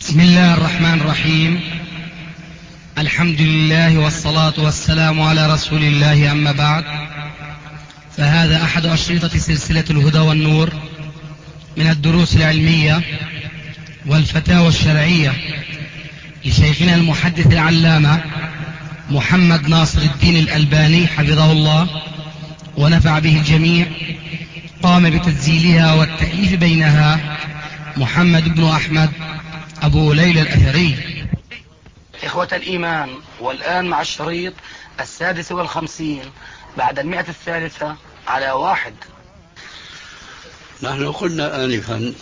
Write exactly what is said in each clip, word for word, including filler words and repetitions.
بسم الله الرحمن الرحيم. الحمد لله والصلاة والسلام على رسول الله، أما بعد، فهذا أحد أشرطة سلسلة الهدى والنور من الدروس العلمية والفتاوى الشرعية لشيخنا المحدث العلامة محمد ناصر الدين الألباني حفظه الله ونفع به الجميع. قام بتسجيلها والتأليف بينها محمد بن أحمد أبو ليلى الأثري. إخوة الإيمان، والآن مع الشريط السادس والخمسين بعد المئة الثالثة على واحد. نحن قلنا آنفا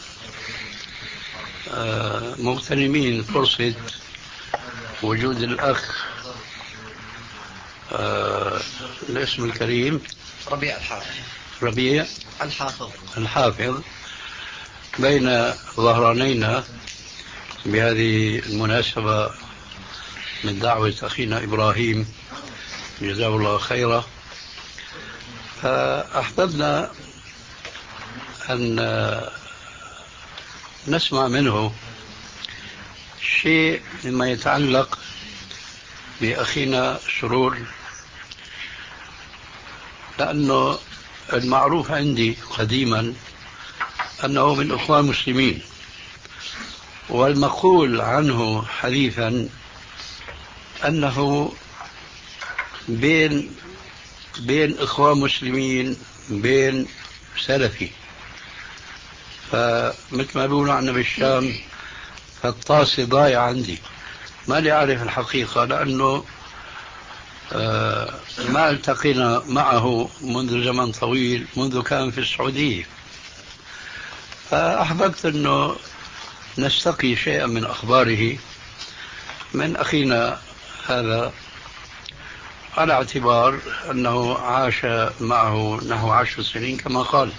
مغتنمين فرصة وجود الأخ الاسم الكريم ربيع الحافظ ربيع الحافظ الحافظ بين ظهرانينا بهذه المناسبة من دعوة أخينا إبراهيم جزاه الله خيرا. فأحببنا أن نسمع منه شيء مما يتعلق بأخينا سرور، لأنه المعروف عندي قديما أنه من أخوان مسلمين، والمقول عنه حديثا أنه بين بين إخوان مسلمين بين سلفي. فمثل ما بيقولوا عنا بالشام فالطاسة ضايع عندي، ما لي أعرف الحقيقة، لأنه ما التقينا معه منذ زمن طويل، منذ كان في السعودية. فأحببت أنه نستقي شيئا من أخباره من أخينا هذا، على اعتبار أنه عاش معه نحو عشر سنين كما قال.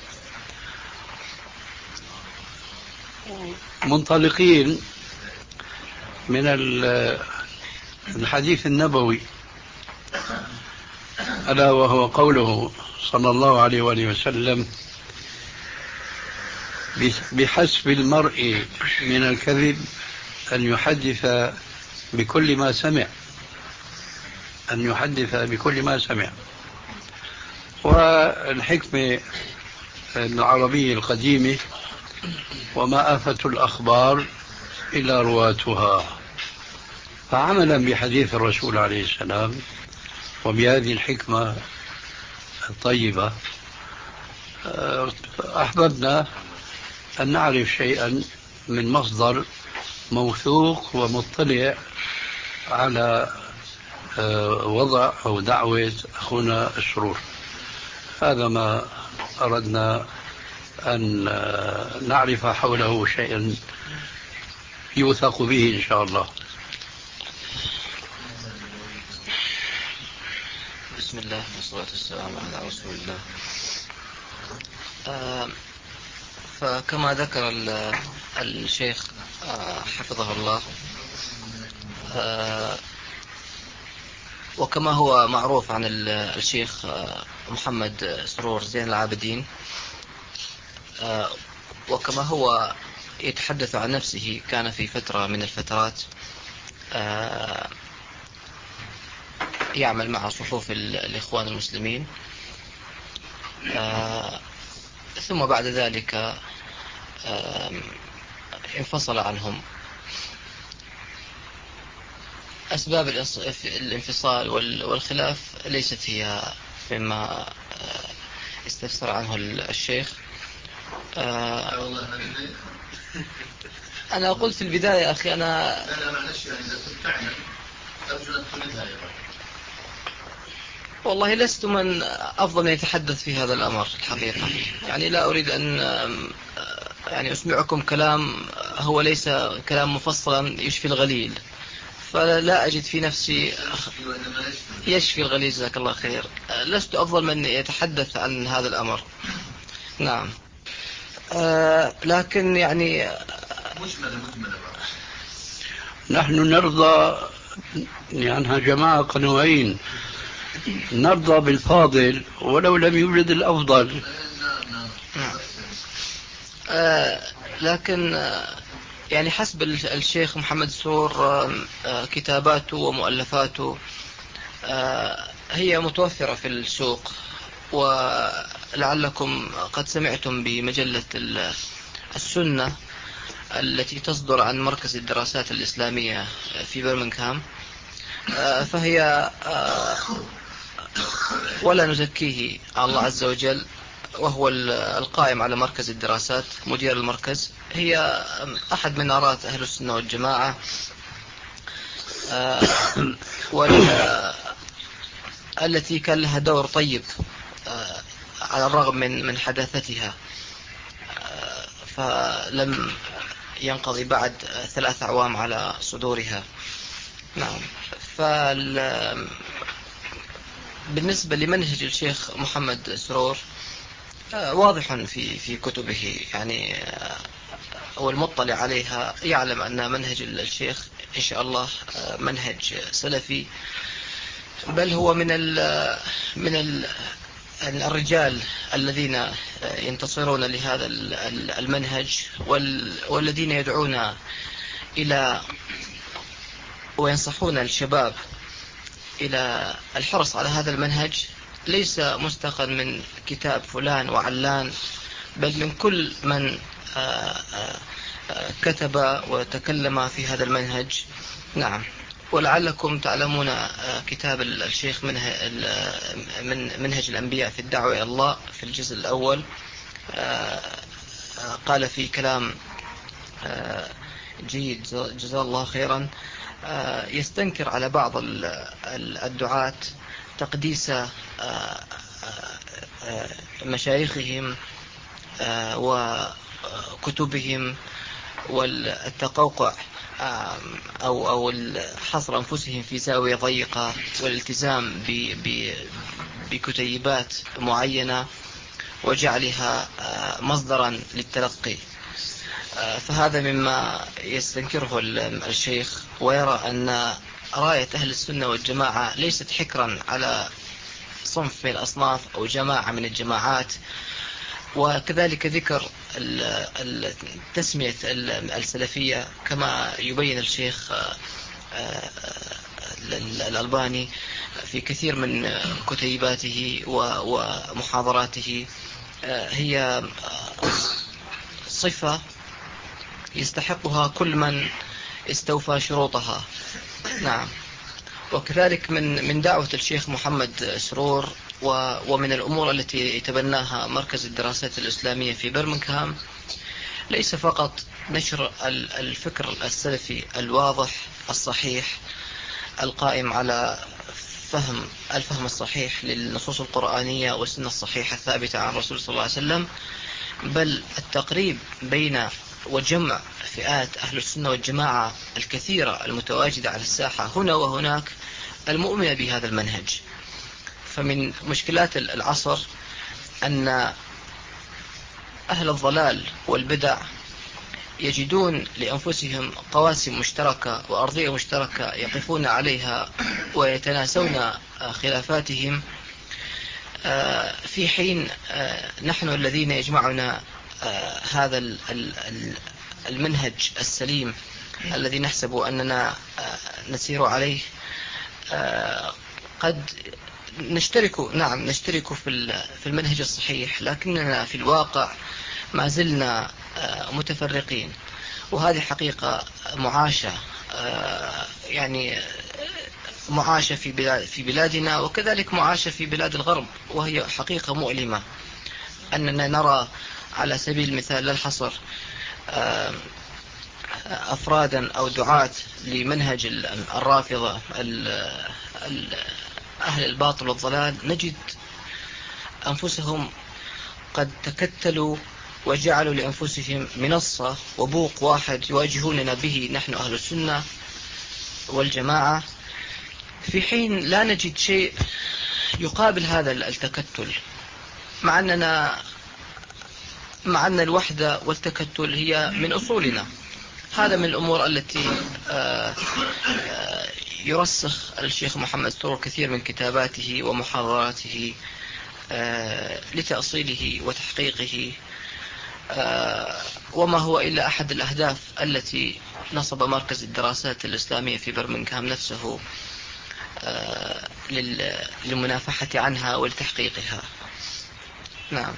منطلقين من الحديث النبوي، ألا وهو قوله صلى الله عليه وآله وسلم: بحسب المرء من الكذب أن يحدث بكل ما سمع أن يحدث بكل ما سمع. والحكمة العربية القديمة: وما آفة الأخبار إلا رواتها. فعملا بحديث الرسول عليه السلام وبهذه الحكمة الطيبة، أحببنا أن نعرف شيئا من مصدر موثوق ومطلع على وضع أو دعوة أخونا السرور. هذا ما أردنا أن نعرف حوله شيئا يوثق به إن شاء الله. بسم الله والصلاة والسلام على رسول الله. آه فكما ذكر الشيخ آه حفظه الله، آه وكما هو معروف عن الشيخ محمد سرور زين العابدين، وكما هو يتحدث عن نفسه، كان في فترة من الفترات يعمل مع صفوف الإخوان المسلمين، ثم بعد ذلك انفصل عنهم. أسباب الانفصال والخلاف ليست هي مما استفسر عنه الشيخ. أنا قلت في البداية أخي أنا والله لست من أفضل من يتحدث في هذا الأمر الحقيقة. يعني لا أريد أن يعني أسمعكم كلام هو ليس كلام مفصلا يشفي الغليل، فلا أجد في نفسي يشفي الغليل. جزاك الله خير. لست أفضل من يتحدث عن هذا الأمر. نعم. آه لكن يعني نحن نرضى يعني جماعة قنوعين، نرضى بالفاضل ولو لم يوجد الأفضل. آه لكن آه يعني حسب الشيخ محمد سرور كتاباته ومؤلفاته هي متوفرة في السوق، ولعلكم قد سمعتم بمجلة السنة التي تصدر عن مركز الدراسات الإسلامية في برمنغهام، فهي ولا نزكيه على الله عز وجل، وهو القائم على مركز الدراسات مدير المركز، هي أحد منارات أهل السنة والجماعة، والتي كان لها دور طيب على الرغم من من حداثتها، فلم ينقضي بعد ثلاث أعوام على صدورها. نعم. بالنسبة لمنهج الشيخ محمد سرور واضح في في كتبه، يعني هو المطلع عليها يعلم أن منهج الشيخ إن شاء الله منهج سلفي، بل هو من ال من ال الرجال الذين ينتصرون لهذا المنهج، والذين يدعون إلى وينصحون الشباب إلى الحرص على هذا المنهج، ليس مستقا من كتاب فلان وعلان، بل من كل من كتب وتكلم في هذا المنهج. نعم. ولعلكم تعلمون كتاب الشيخ من منهج الأنبياء في الدعوة إلى الله في الجزء الأول، قال في كلام جيد جزاه الله خيرا، يستنكر على بعض الدعاة تقديس مشايخهم وكتبهم والتقوقع أو أو حصر أنفسهم في زاوية ضيقة والالتزام بكتيبات معينة وجعلها مصدرا للتلقي، فهذا مما يستنكره الشيخ، ويرى أن راية أهل السنة والجماعة ليست حكرا على صنف من الأصناف أو جماعة من الجماعات، وكذلك ذكر التسمية السلفية كما يبين الشيخ الألباني في كثير من كتيباته ومحاضراته، هي صفة يستحقها كل من استوفى شروطها. نعم. وكذلك من من دعوة الشيخ محمد سرور ومن الأمور التي يتبناها مركز الدراسات الإسلامية في برمنغهام ليس فقط نشر الفكر السلفي الواضح الصحيح القائم على فهم الفهم الصحيح للنصوص القرآنية والسنة الصحيحة الثابتة عن الرسول صلى الله عليه وسلم، بل التقريب بين وجمع فئات أهل السنة والجماعة الكثيرة المتواجدة على الساحة هنا وهناك المؤمنة بهذا المنهج. فمن مشكلات العصر أن أهل الضلال والبدع يجدون لأنفسهم قواسم مشتركة وأرضية مشتركة يقفون عليها ويتناسون خلافاتهم، في حين نحن الذين يجمعنا هذا المنهج السليم الذي نحسب أننا نسير عليه قد نشترك نعم نشترك في المنهج الصحيح، لكننا في الواقع ما زلنا متفرقين، وهذه حقيقة معاشة، يعني معاشة في بلاد في بلادنا وكذلك معاشة في بلاد الغرب، وهي حقيقة مؤلمة أننا نرى على سبيل المثال لا الحصر أفرادا أو دعاة لمنهج الرافضة أهل الباطل والضلال، نجد أنفسهم قد تكتلوا وجعلوا لأنفسهم منصة وبوق واحد يواجهوننا به نحن أهل السنة والجماعة، في حين لا نجد شيء يقابل هذا التكتل، مع أننا مع أن الوحدة والتكتل هي من أصولنا. هذا من الأمور التي يرسخ الشيخ محمد سرور كثير من كتاباته ومحاضراته لتأصيله وتحقيقه. وما هو إلا أحد الأهداف التي نصب مركز الدراسات الإسلامية في برمنغهام نفسه للمنافحة عنها ولتحقيقها. نعم.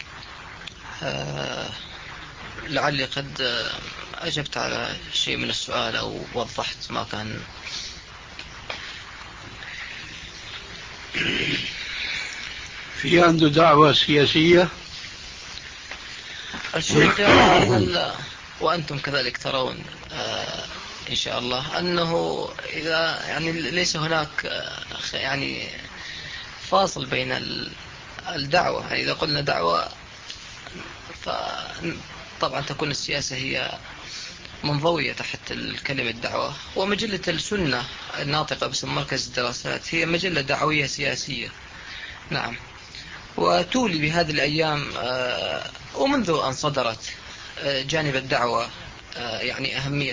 لعلي قد أجبت على شيء من السؤال أو وضحت ما كان. في عنده دعوة سياسية؟ الشيخ يرى، وأنتم كذلك ترون إن شاء الله، أنه إذا يعني ليس هناك يعني فاصل بين الدعوة. يعني إذا قلنا دعوة فطبعا تكون السياسة هي منضوية تحت الكلمة الدعوة، ومجلة السنة الناطقة باسم مركز الدراسات هي مجلة دعوية سياسية. نعم. وتولي بهذه الأيام ومنذ أن صدرت جانب الدعوة يعني أهمية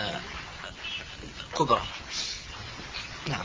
كبرى. نعم.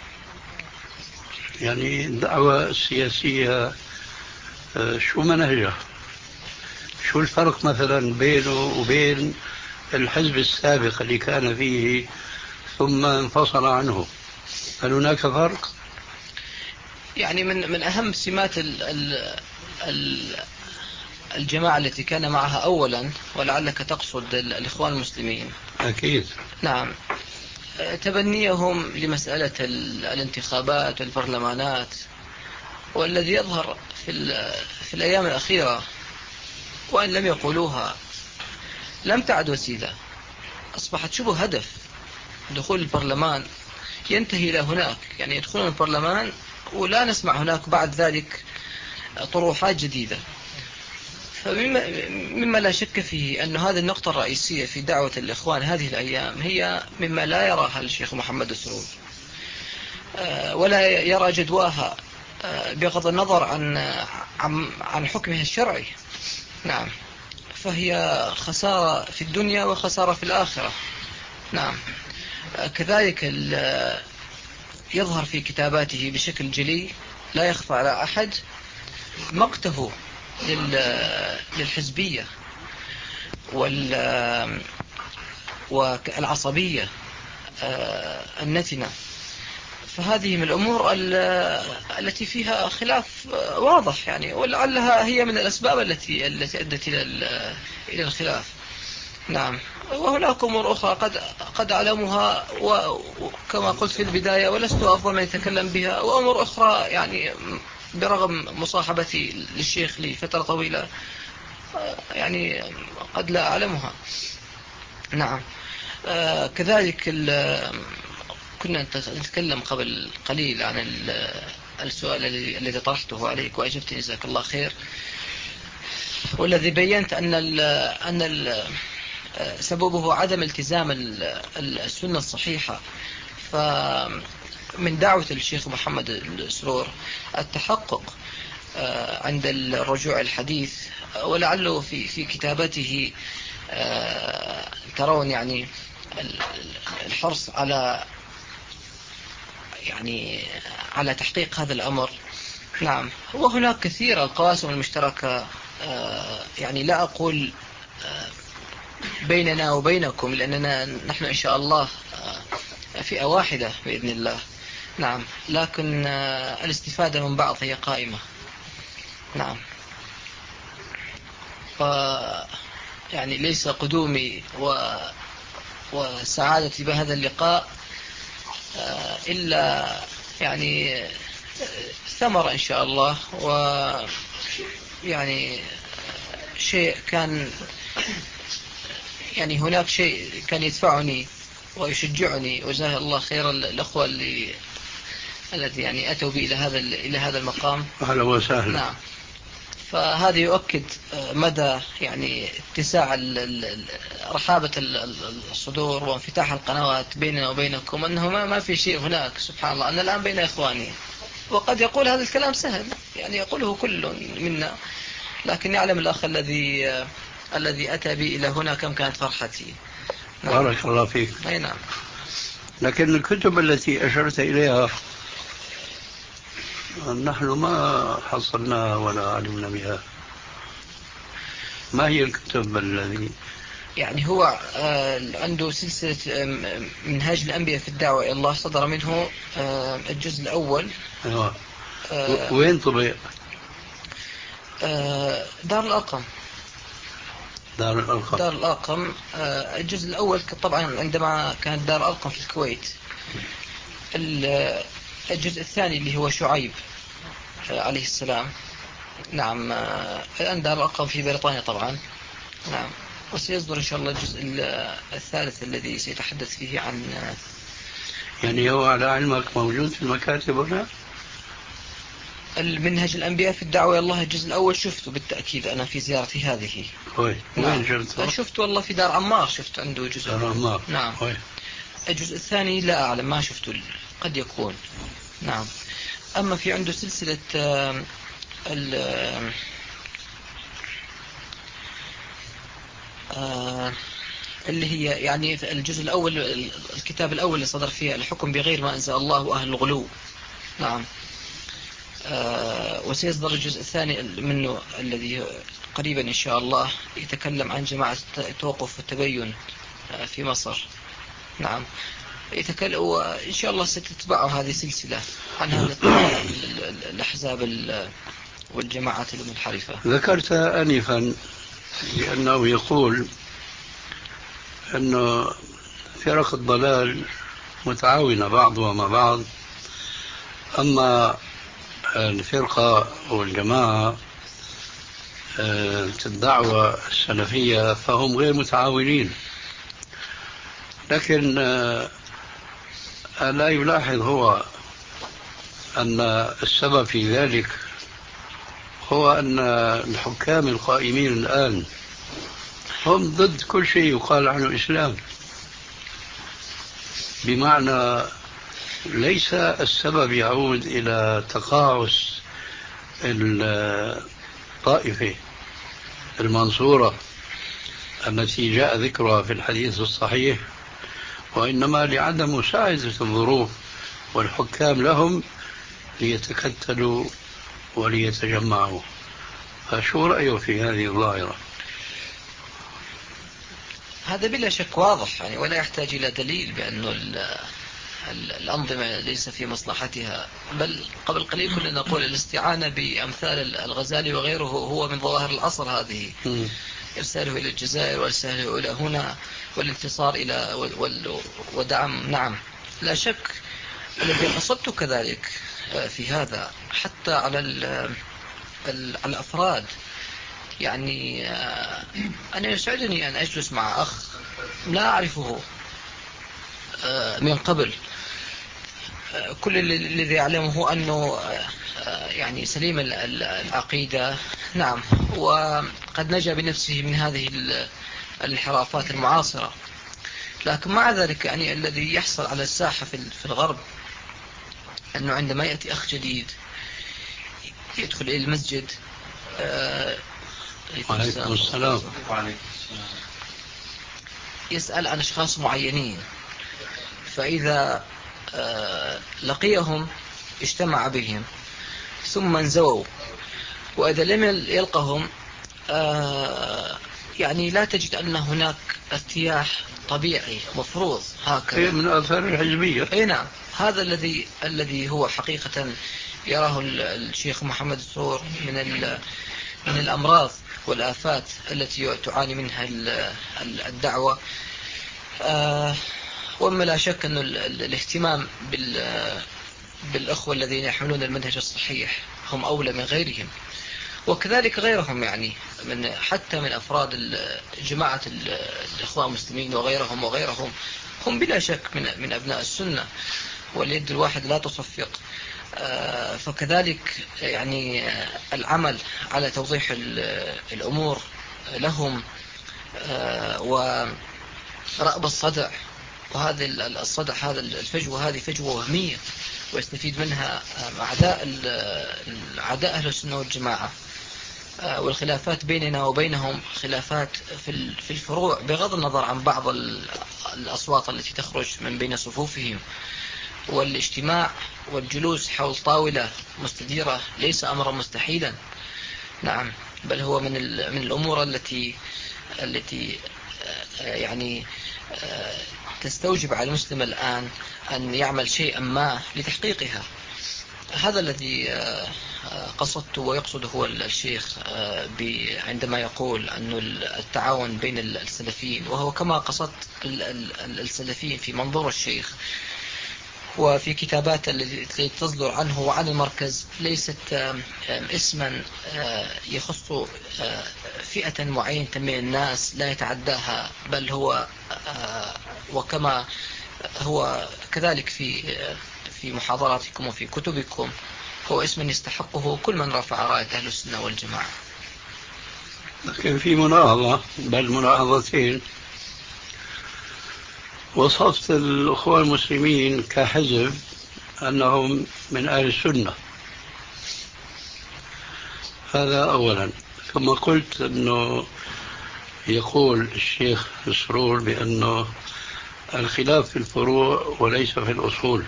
يعني الدعوة السياسية شو منهجها؟ شو الفرق مثلا بينه وبين الحزب السابق اللي كان فيه ثم انفصل عنه؟ هل هناك فرق؟ يعني من من أهم سمات ال ال ال الجماعة التي كان معها أولا، ولعلك تقصد الإخوان المسلمين. أكيد. نعم. تبنيهم لمسألة الانتخابات والبرلمانات، والذي يظهر في, في الأيام الأخيرة وإن لم يقولوها لم تعد وسيلة، أصبحت شبه هدف. دخول البرلمان ينتهي إلى هناك، يعني يدخلون البرلمان ولا نسمع هناك بعد ذلك طروحات جديدة. فمما مما لا شك فيه أن هذه النقطة الرئيسية في دعوة الإخوان هذه الأيام هي مما لا يراها الشيخ محمد السرور ولا يرى جدواها بغض النظر عن عن حكمها الشرعي. نعم. فهي خسارة في الدنيا وخسارة في الآخرة. نعم. كذلك يظهر في كتاباته بشكل جلي، لا يخفى على أحد مقته للحزبية والعصبية النتنة. فهذه من الأمور التي فيها خلاف واضح، يعني ولعلها هي من الأسباب التي التي أدت إلى إلى الخلاف. نعم. وهناك أمور أخرى قد قد أعلمها وكما قلت في البداية ولست أفضل من يتكلم بها، وأمور أخرى يعني برغم مصاحبتي للشيخ لفترة طويلة يعني قد لا أعلمها. نعم. آه كذلك كنا نتكلم قبل قليل عن السؤال الذي طرحته عليك وأجبت جزاك الله خير، والذي بينت أن ال أن ال سببه عدم التزام السنة الصحيحة. فمن دعوة الشيخ محمد السرور التحقق عند الرجوع الحديث، ولعله في في كتابته ترون يعني الحرص على يعني على تحقيق هذا الأمر. نعم. وهناك كثير القواسم المشتركة، يعني لا أقول بيننا وبينكم لأننا نحن إن شاء الله فئة واحدة بإذن الله. نعم. لكن الاستفادة من بعض هي قائمة. نعم. ف يعني ليس قدومي و وسعادتي بهذا اللقاء إلا يعني ثمرة إن شاء الله، ويعني شيء كان يعني هناك شيء كان يدفعني ويشجعني، وجزاه الله خير الأخوة اللي الذي يعني أتوا بي إلى هذا إلى هذا المقام. أهلا وسهلا. نعم. فهذا يؤكد مدى يعني اتساع رحابة الصدور وانفتاح القنوات بيننا وبينكم، أنه ما ما في شيء هناك سبحان الله، أن الآن بين إخواني. وقد يقول هذا الكلام سهل، يعني يقوله كل منا، لكن يعلم الأخ الذي الذي أتى بي إلى هنا كم كانت فرحتي. نعم. بارك الله فيك. أي نعم. لكن الكتب التي أشرت إليها نحن ما حصلناها ولا علمنا بها. ما هي الكتب الذي يعني هو عنده سلسلة منهاج الأنبياء في الدعوة إلى الله، صدر منه الجزء الأول. أيوة. وين طبع؟ دار الأرقم. دار الأرقم. دار الأرقم. الجزء الأول طبعا عندما كانت دار الأرقم في الكويت. الجزء الثاني اللي هو شعيب عليه السلام، نعم، الآن دار الأرقم في بريطانيا طبعا، نعم. وسيصدر إن شاء الله الجزء الثالث الذي سيتحدث فيه عن، يعني هو على علمك موجود في المكاتب هنا؟ المنهج الأنبياء في الدعوة إلى الله الجزء الأول شفته بالتأكيد أنا في زيارتي هذه. وين؟ نعم. وين شفته؟ شفت والله في دار عمار، شفت عنده جزء. دار عمار. نعم. وين؟ الجزء الثاني لا أعلم، ما شفته، قد يكون. نعم. أما في عنده سلسلة ال اللي هي يعني الجزء الأول، الكتاب الأول اللي صدر فيه الحكم بغير ما أنزل الله وأهل الغلو. نعم. وسيصدر الجزء الثاني منه الذي قريبا إن شاء الله يتكلم عن جماعة التوقف والتبين في مصر. نعم. يتكلم، وإن شاء الله ستتبعه هذه سلسلة عن هذه الأحزاب والجماعات المنحرفة. ذكرت آنفا لأنه يقول أنه فرق الضلال متعاونة بعضها مع بعض، أما الفرقة والجماعة الدعوة السلفية فهم غير متعاونين. لكن لا يلاحظ هو أن السبب في ذلك هو أن الحكام القائمين الآن هم ضد كل شيء يقال عنه إسلام، بمعنى ليس السبب يعود إلى تقاعس الطائفة المنصورة التي جاء ذكرها في الحديث الصحيح، وإنما لعدم مساعدة الظروف والحكام لهم ليتكتلوا وليتجمعوا. فشو رأيه في هذه الظاهرة؟ هذا بلا شك واضح يعني، ولا يحتاج إلى دليل بأنه الأنظمة ليس في مصلحتها، بل قبل قليل كنا نقول الاستعانة بأمثال الغزالي وغيره هو من ظواهر العصر هذه. إرساله إلى الجزائر وإرساله إلى هنا والانتصار إلى ودعم. نعم، لا شك. الذي قصدت كذلك في هذا حتى على الأفراد، يعني أنا يسعدني أن أجلس مع أخ لا أعرفه من قبل، كل الذي يعلمه أنه يعني سليم العقيدة، نعم، وقد نجا بنفسه من هذه الانحرافات المعاصرة. لكن مع ذلك يعني الذي يحصل على الساحة في الغرب أنه عندما يأتي أخ جديد يدخل إلى المسجد، وعليكم السلام، يسأل عن أشخاص معينين، فإذا لقيهم اجتمع بهم ثم انزووا، وإذا لم يلقهم يعني لا تجد أن هناك ارتياح طبيعي مفروض هكذا من آثار الحزبية. أي نعم، هذا الذي الذي هو حقيقة يراه الشيخ محمد الثور من من الأمراض والآفات التي تعاني منها الدعوة. وما لا شك أن الاهتمام بالأخوة الذين يحملون المنهج الصحيح هم أولى من غيرهم، وكذلك غيرهم يعني من حتى من أفراد جماعة الإخوان المسلمين وغيرهم وغيرهم هم بلا شك من من أبناء السنة، واليد الواحد لا تصفق. فكذلك يعني العمل على توضيح الأمور لهم ورأب الصدع، وهذا الصدع هذا الفجوة هذه فجوة وهمية ويستفيد منها أعداء أعداء أهل السنة والجماعة. والخلافات بيننا وبينهم خلافات في الفروع بغض النظر عن بعض الأصوات التي تخرج من بين صفوفهم، والاجتماع والجلوس حول طاولة مستديرة ليس أمرا مستحيلا. نعم، بل هو من من الأمور التي التي يعني تستوجب على المسلم الآن أن يعمل شيئا ما لتحقيقها. هذا الذي قصدت ويقصد هو الشيخ عندما يقول أن التعاون بين السلفيين، وهو كما قصدت السلفيين في منظور الشيخ وفي كتابات التي تصدر عنه وعن المركز ليست اسما يخص فئة معينة من الناس لا يتعداها، بل هو وكما هو كذلك في في محاضراتكم وفي كتبكم هو اسم يستحقه كل من رفع راية أهل السنة والجماعة. لكن في مناهضة، بل مناهضتين. وصفت الأخوة المسلمين كحزب أنهم من أهل السنة، هذا أولا. ثم قلت أنه يقول الشيخ سرور بأنه الخلاف في الفروع وليس في الأصول.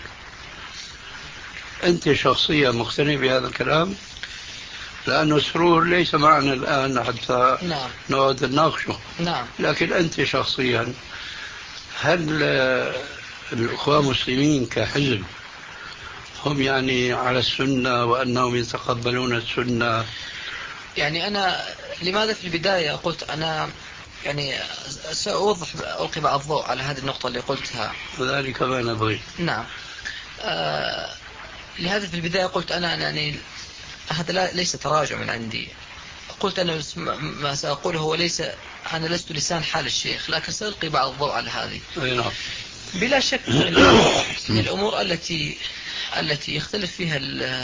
أنت شخصيا مقتنع بهذا الكلام؟ لأنه سرور ليس معنا الآن حتى نعم. نقعد نناقشه. نعم. لكن أنت شخصيا هل الأخوة المسلمين كحزب هم يعني على السنة وأنهم يتقبلون السنة؟ يعني أنا لماذا في البداية قلت أنا يعني سأوضح ألقي بعض الضوء على هذه النقطة اللي قلتها، ذلك ما نبغي. نعم. آه لهذا في البداية قلت أنا يعني هذا ليس تراجع من عندي. قلت أنا ما سأقوله هو ليس، أنا لست لسان حال الشيخ، لكن سألقي بعض الضوء على هذه. نعم. بلا شك من الأمور التي التي يختلف فيها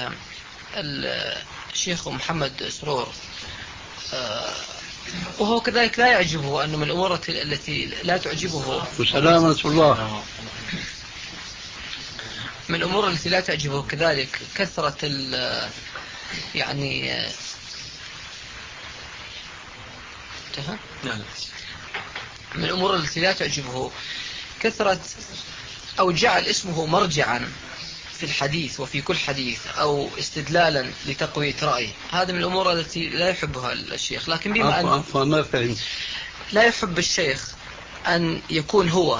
الشيخ محمد سرور، وهو كذلك لا يعجبه أنه من الأمور التي لا تعجبه وسلامة الله، من الأمور التي لا تعجبه كذلك كثرة يعني من الأمور التي لا تعجبه كثرة أو جعل اسمه مرجعا في الحديث وفي كل حديث أو استدلالا لتقوية رأي. هذا من الأمور التي لا يحبها الشيخ. لكن بما أن ما فهم لا يحب الشيخ أن يكون هو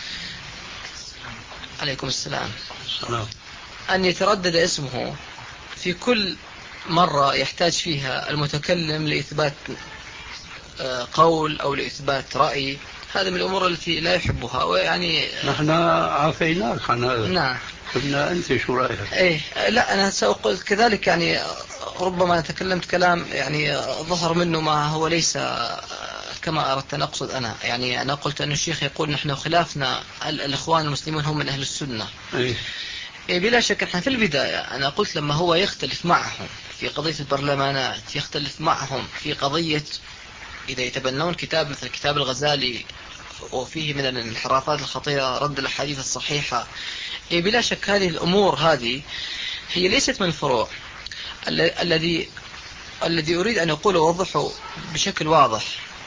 عليكم السلام السلام أن يتردد اسمه في كل مرة يحتاج فيها المتكلم لإثبات قول أو لإثبات رأي، هذا من الأمور التي لا يحبها. ويعني نحن عافيناك عن هذا. نعم. قلنا أنت شو رأيك؟ إيه لا أنا سأقول كذلك، يعني ربما تكلمت كلام يعني ظهر منه ما هو ليس كما أردت أن أقصد أنا. يعني أنا قلت أن الشيخ يقول نحن خلافنا الإخوان المسلمون هم من أهل السنة. إيه. إيه بلا شك. احنا في البداية أنا قلت لما هو يختلف معهم في قضية البرلمانات، يختلف معهم في قضية إذا يتبنون كتاب مثل كتاب الغزالي وفيه من الانحرافات الخطيرة رد الأحاديث الصحيحة، إيه بلا شك هذه الأمور هذه هي ليست من الفروع. الذي الذي أريد أن أقوله وأوضحه بشكل واضح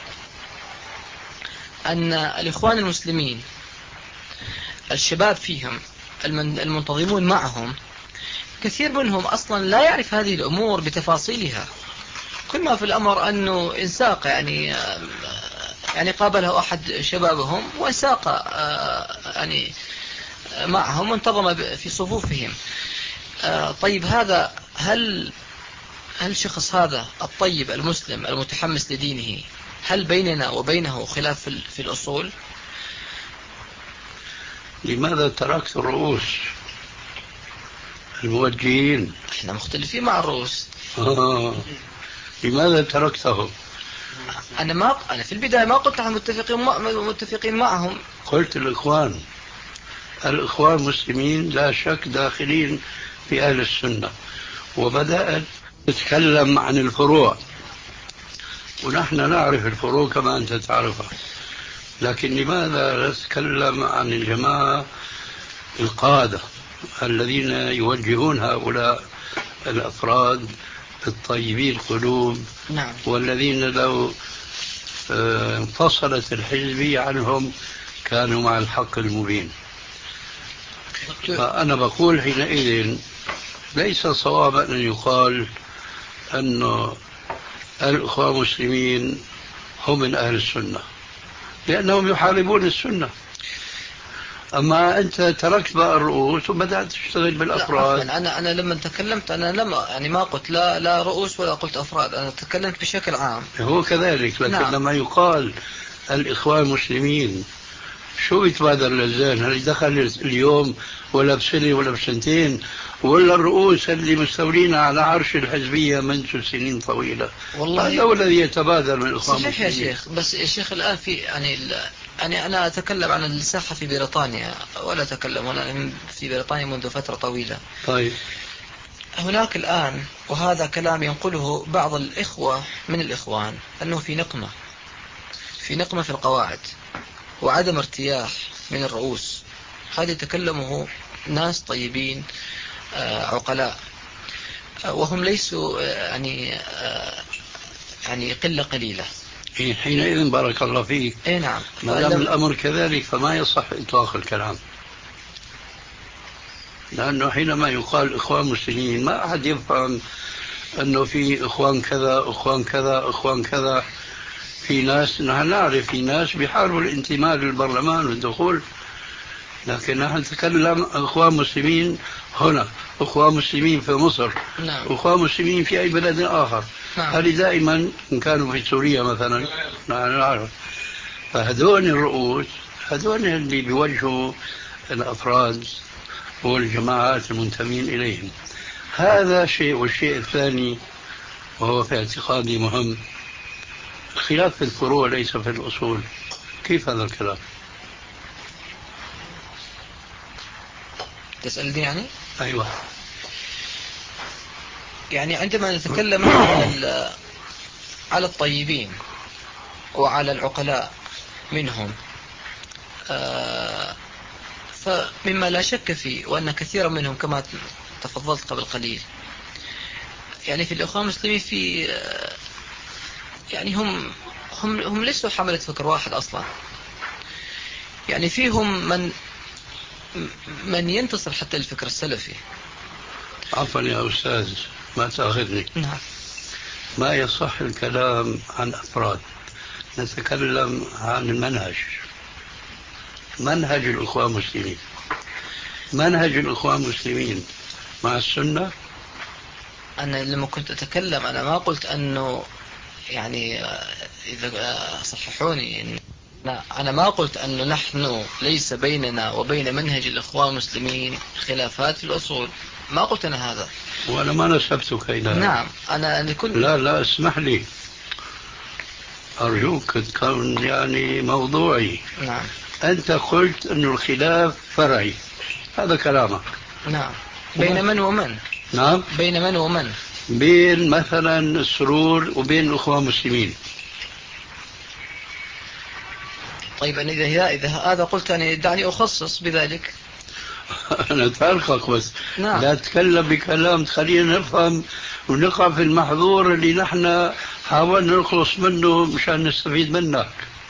أن الإخوان المسلمين الشباب فيهم المنتظمون معهم كثير منهم أصلا لا يعرف هذه الأمور بتفاصيلها. كل ما في الأمر أنه إنساق يعني يعني قابله أحد شبابهم وإنساق يعني معهم وانتظم في صفوفهم. طيب هذا هل هل شخص هذا الطيب المسلم المتحمس لدينه هل بيننا وبينه خلاف في الأصول؟ لماذا تركت الرؤوس الموجهين؟ احنا مختلفين مع الرؤوس. آه. لماذا تركتهم؟ أنا ما أنا في البداية ما قلت نحن متفقين متفقين معهم. قلت الإخوان الإخوان المسلمين لا شك داخلين في أهل السنة، وبدأت تتكلم عن الفروع، ونحن نعرف الفروع كما أنت تعرفها. لكن لماذا نتكلم عن الجماعة القادة الذين يوجهون هؤلاء الأفراد الطيبين القلوب؟ نعم. والذين لو انفصلت الحزبية عنهم كانوا مع الحق المبين. فأنا بقول حينئذ ليس صوابا أن يقال أن الإخوان المسلمين هم من أهل السنة لأنهم يحاربون السنة. أما أنت تركت بقى الرؤوس وبدأت تشتغل بالأفراد. لا أنا أنا لما تكلمت أنا لما يعني ما قلت لا لا رؤوس ولا قلت أفراد، أنا تكلمت بشكل عام. هو كذلك، لكن نعم. لما يقال الإخوان المسلمين شو بيتبادر للذهن؟ هل دخل اليوم ولا بسنة ولا بسنتين، ولا الرؤوس اللي مستولين على عرش الحزبية منذ سنين طويلة؟ والله هذا هو الذي يتبادر من الإخوان صحيح المسلمين. يا شيخ، بس يا شيخ الآن في يعني يعني أنا أتكلم عن الساحة في بريطانيا ولا أتكلم هنا في بريطانيا منذ فترة طويلة. طيب هناك الآن، وهذا كلام ينقله بعض الإخوة من الإخوان، أنه في نقمة في نقمة في القواعد وعدم ارتياح من الرؤوس. هذا يتكلمه ناس طيبين عقلاء، وهم ليسوا يعني يعني قلة قليلة. حينئذ بارك الله فيك. اي نعم. ما دام الأمر كذلك فما يصح إطلاق الكلام، لأنه حينما يقال إخوان مسلمين ما أحد يفهم أنه في إخوان كذا إخوان كذا إخوان كذا. في ناس نحن نعرف في ناس بيحاربوا الانتماء للبرلمان والدخول، لكن نحن نتكلم إخوان مسلمين هنا، إخوان مسلمين في مصر، نعم. إخوان مسلمين في أي بلد آخر. نعم. هذه دائما إن كانوا في سوريا مثلا نحن نعرف. فهذول الرؤوس هذول اللي بيوجهوا الأفراد والجماعات المنتمين إليهم. هذا شيء. والشيء الثاني وهو في اعتقادي مهم، الخلاف في الفروع ليس في الأصول. كيف هذا الكلام؟ تسألني يعني؟ أيوة. يعني عندما نتكلم على على الطيبين وعلى العقلاء منهم، آه فمما لا شك فيه وأن كثيرا منهم كما تفضلت قبل قليل يعني في الإخوان المسلمين في آه يعني هم هم هم ليسوا حملة فكر واحد أصلا. يعني فيهم من من ينتصر حتى الفكر السلفي. عفوا يا أستاذ ما تأخذني. نعم. ما يصح الكلام عن أفراد، نتكلم عن المنهج. منهج الإخوان المسلمين منهج الإخوان المسلمين مع السنة. أنا لما كنت أتكلم أنا ما قلت أنه يعني إذا صححوني، أنا ما قلت أنه نحن ليس بيننا وبين منهج الإخوان المسلمين خلافات في الأصول. ما قلت أنا هذا، وأنا ما نسبتك إلى. نعم. أنا كنت لا لا اسمح لي أرجوك تكون يعني موضوعي. نعم. أنت قلت أن الخلاف فرعي، هذا كلامك. نعم. بين من ومن؟ نعم. بين من ومن؟ بين مثلا السرور وبين الأخوان المسلمين. طيب أنا إذا إذا هذا قلت أنا دعني أخصص بذلك. أنا أتفرقك بس. نعم. لا تتكلم بكلام تخلينا نفهم ونقع في المحظور اللي نحن حاولنا نخلص منه مشان نستفيد منك.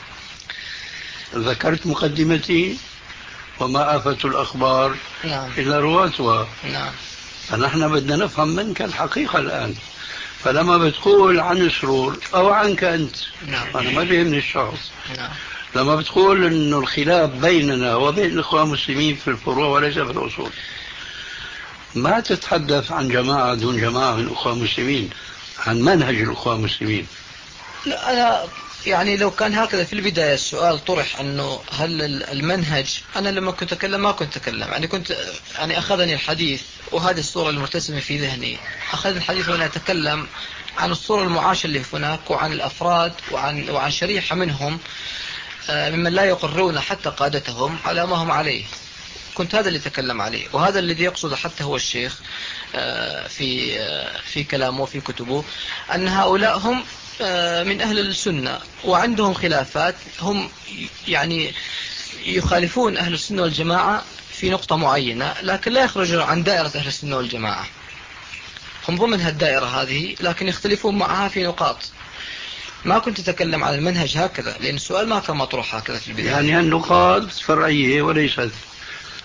ذكرت مقدمتي وما آفة الأخبار نعم. إلا رواتها. نعم. فنحن بدنا نفهم منك الحقيقة الآن. فلما بتقول عن سرور أو عنك أنت، نعم. أنا ما بيهمني الشخص. نعم. لما بتقول أن الخلاف بيننا وبين الإخوان المسلمين في الفروع وليس في الأصول، ما تتحدث عن جماعة دون جماعة من الإخوان المسلمين، عن منهج الإخوان المسلمين. لا أنا يعني لو كان هكذا في البداية السؤال طرح أنه هل المنهج، أنا لما كنت أتكلم ما كنت أتكلم يعني كنت يعني أخذني الحديث وهذه الصورة المرتسمة في ذهني، أخذ الحديث وأنا أتكلم عن الصورة المعاشة اللي هناك وعن الأفراد وعن وعن شريحة منهم ممن لا يقرون حتى قادتهم على ما هم عليه. كنت هذا اللي تكلم عليه، وهذا الذي يقصد حتى هو الشيخ في في كلامه وفي كتبه، أن هؤلاء هم من أهل السنة وعندهم خلافات، هم يعني يخالفون أهل السنة والجماعة في نقطة معينة، لكن لا يخرجون عن دائرة أهل السنة والجماعة. هم ضمن هالدائرة هذه لكن يختلفون معها في نقاط. ما كنت أتكلم عن المنهج هكذا لأن السؤال ما كان مطروح هكذا في البداية. يعني النقاط فرعية وليست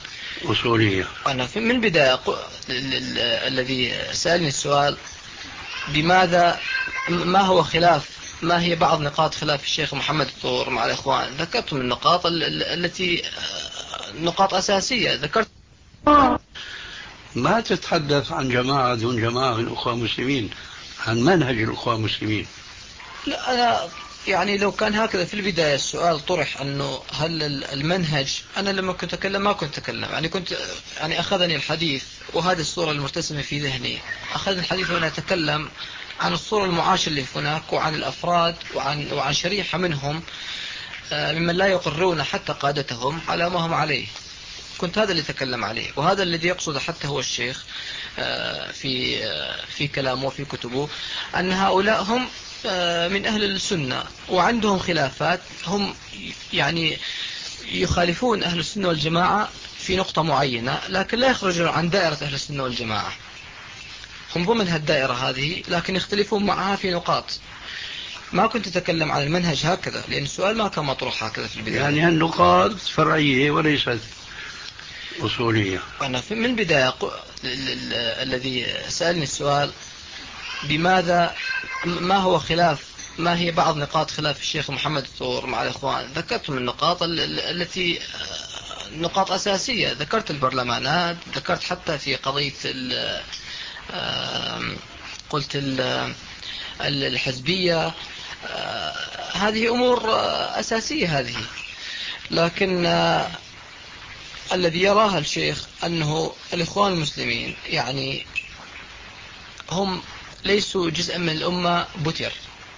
أصولية. أنا من البداية الذي سألني السؤال بماذا ما هو خلاف ما هي بعض نقاط خلاف الشيخ محمد الطور مع الإخوان. ذكرتم النقاط التي نقاط أساسية. ذكرت ما تتحدث عن جماعة دون جماعة من الأخوة المسلمين، عن منهج الأخوة المسلمين. لا أنا يعني لو كان هكذا في البداية السؤال طرح أنه هل المنهج، أنا لما كنت أتكلم ما كنت أتكلم يعني كنت يعني أخذني الحديث وهذه الصورة المرتسمة في ذهني، أخذني الحديث وأنا أتكلم عن الصورة المعاشة اللي هناك وعن الأفراد وعن وعن شريحة منهم ممن لا يقرون حتى قادتهم على ما هم عليه. كنت هذا اللي تكلم عليه، وهذا الذي يقصد حتى هو الشيخ في في كلامه وفي كتبه، أن هؤلاء هم من أهل السنة وعندهم خلافات، هم يعني يخالفون أهل السنة والجماعة في نقطة معينة، لكن لا يخرجون عن دائرة أهل السنة والجماعة، هم ضمن هالدائرة هذه لكن يختلفون معها في نقاط. ما كنت أتكلم عن المنهج هكذا لأن السؤال ما كان مطروح هكذا في البداية. يعني هالنقاط فرعية وليست أصولية. أنا من البداية الذي سألني السؤال بماذا ما هو خلاف ما هي بعض نقاط خلاف الشيخ محمد الطور مع الإخوان. ذكرتم النقاط التي نقاط أساسية. ذكرت البرلمانات، ذكرت حتى في قضية ال قلت ال الحزبية. هذه أمور أساسية هذه، لكن الذي يراها الشيخ أنه الإخوان المسلمين يعني هم ليسوا جزءا من الأمة بتر،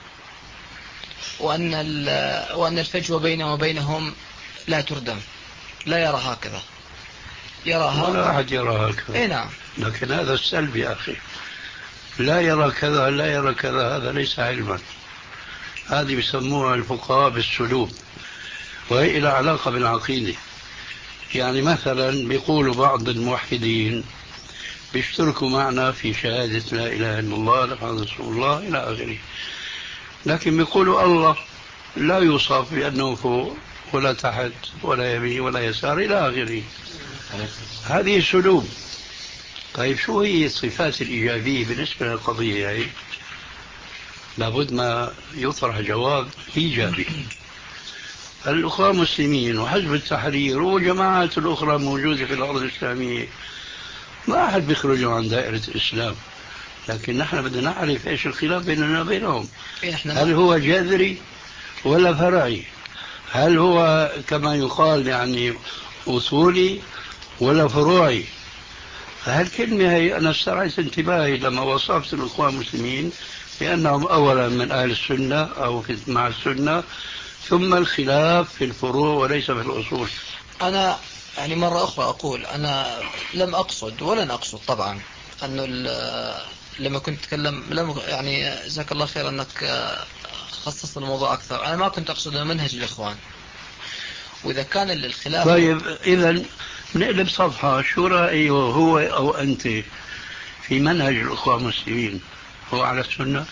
وأن وأن الفجوة بينهم وبينهم لا تردم. لا يرى هكذا، يراها ولا أحد يرى هكذا. إيه نعم. لكن هذا السلب يا أخي، لا يرى كذا لا يرى كذا، هذا ليس علما. هذه بيسموها الفقهاء بالسلوب، وهي لها علاقة بالعقيدة. يعني مثلا بيقولوا بعض الموحدين بيشتركوا معنا في شهادة لا إله إلا الله محمد رسول الله إلى آخره، لكن بيقولوا الله لا يوصف بأنه فوق ولا تحت ولا يمين ولا يسار إلى آخره. هذه سلوب. طيب شو هي الصفات الإيجابية بالنسبة للقضية هي؟ لابد ما يطرح جواب إيجابي. الأخوة المسلمين وحزب التحرير وجماعات الأخرى موجودة في الأرض الإسلامية ما أحد بيخرجوا عن دائرة الإسلام، لكن نحن بدنا نعرف إيش الخلاف بيننا وبينهم. هل هو جذري ولا فرعي؟ هل هو كما يقال يعني أصولي ولا فروعي؟ هالكلمة هي أنا استرعيت انتباهي لما وصفت الأخوة المسلمين لأنهم أولا من أهل السنة أو في مع السنة، ثم الخلاف في الفروع وليس في الأصول. أنا يعني مرة أخرى أقول أنا لم أقصد ولن أقصد طبعا أنه لما كنت أتكلم لم يعني جزاك الله خير أنك خصصت الموضوع أكثر. أنا ما كنت أقصد منهج الإخوان، وإذا كان الخلاف. طيب إذا نقلب صفحة. شو رأيه هو أو أنت في منهج الأخوة المسلمين؟ هو على السنة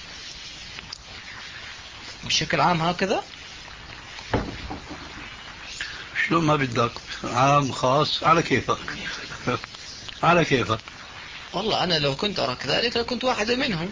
بشكل عام هكذا؟ شلون ما بدك، عام خاص على كيفك. على كيفك. والله أنا لو كنت أرى كذلك لكنت واحدا منهم.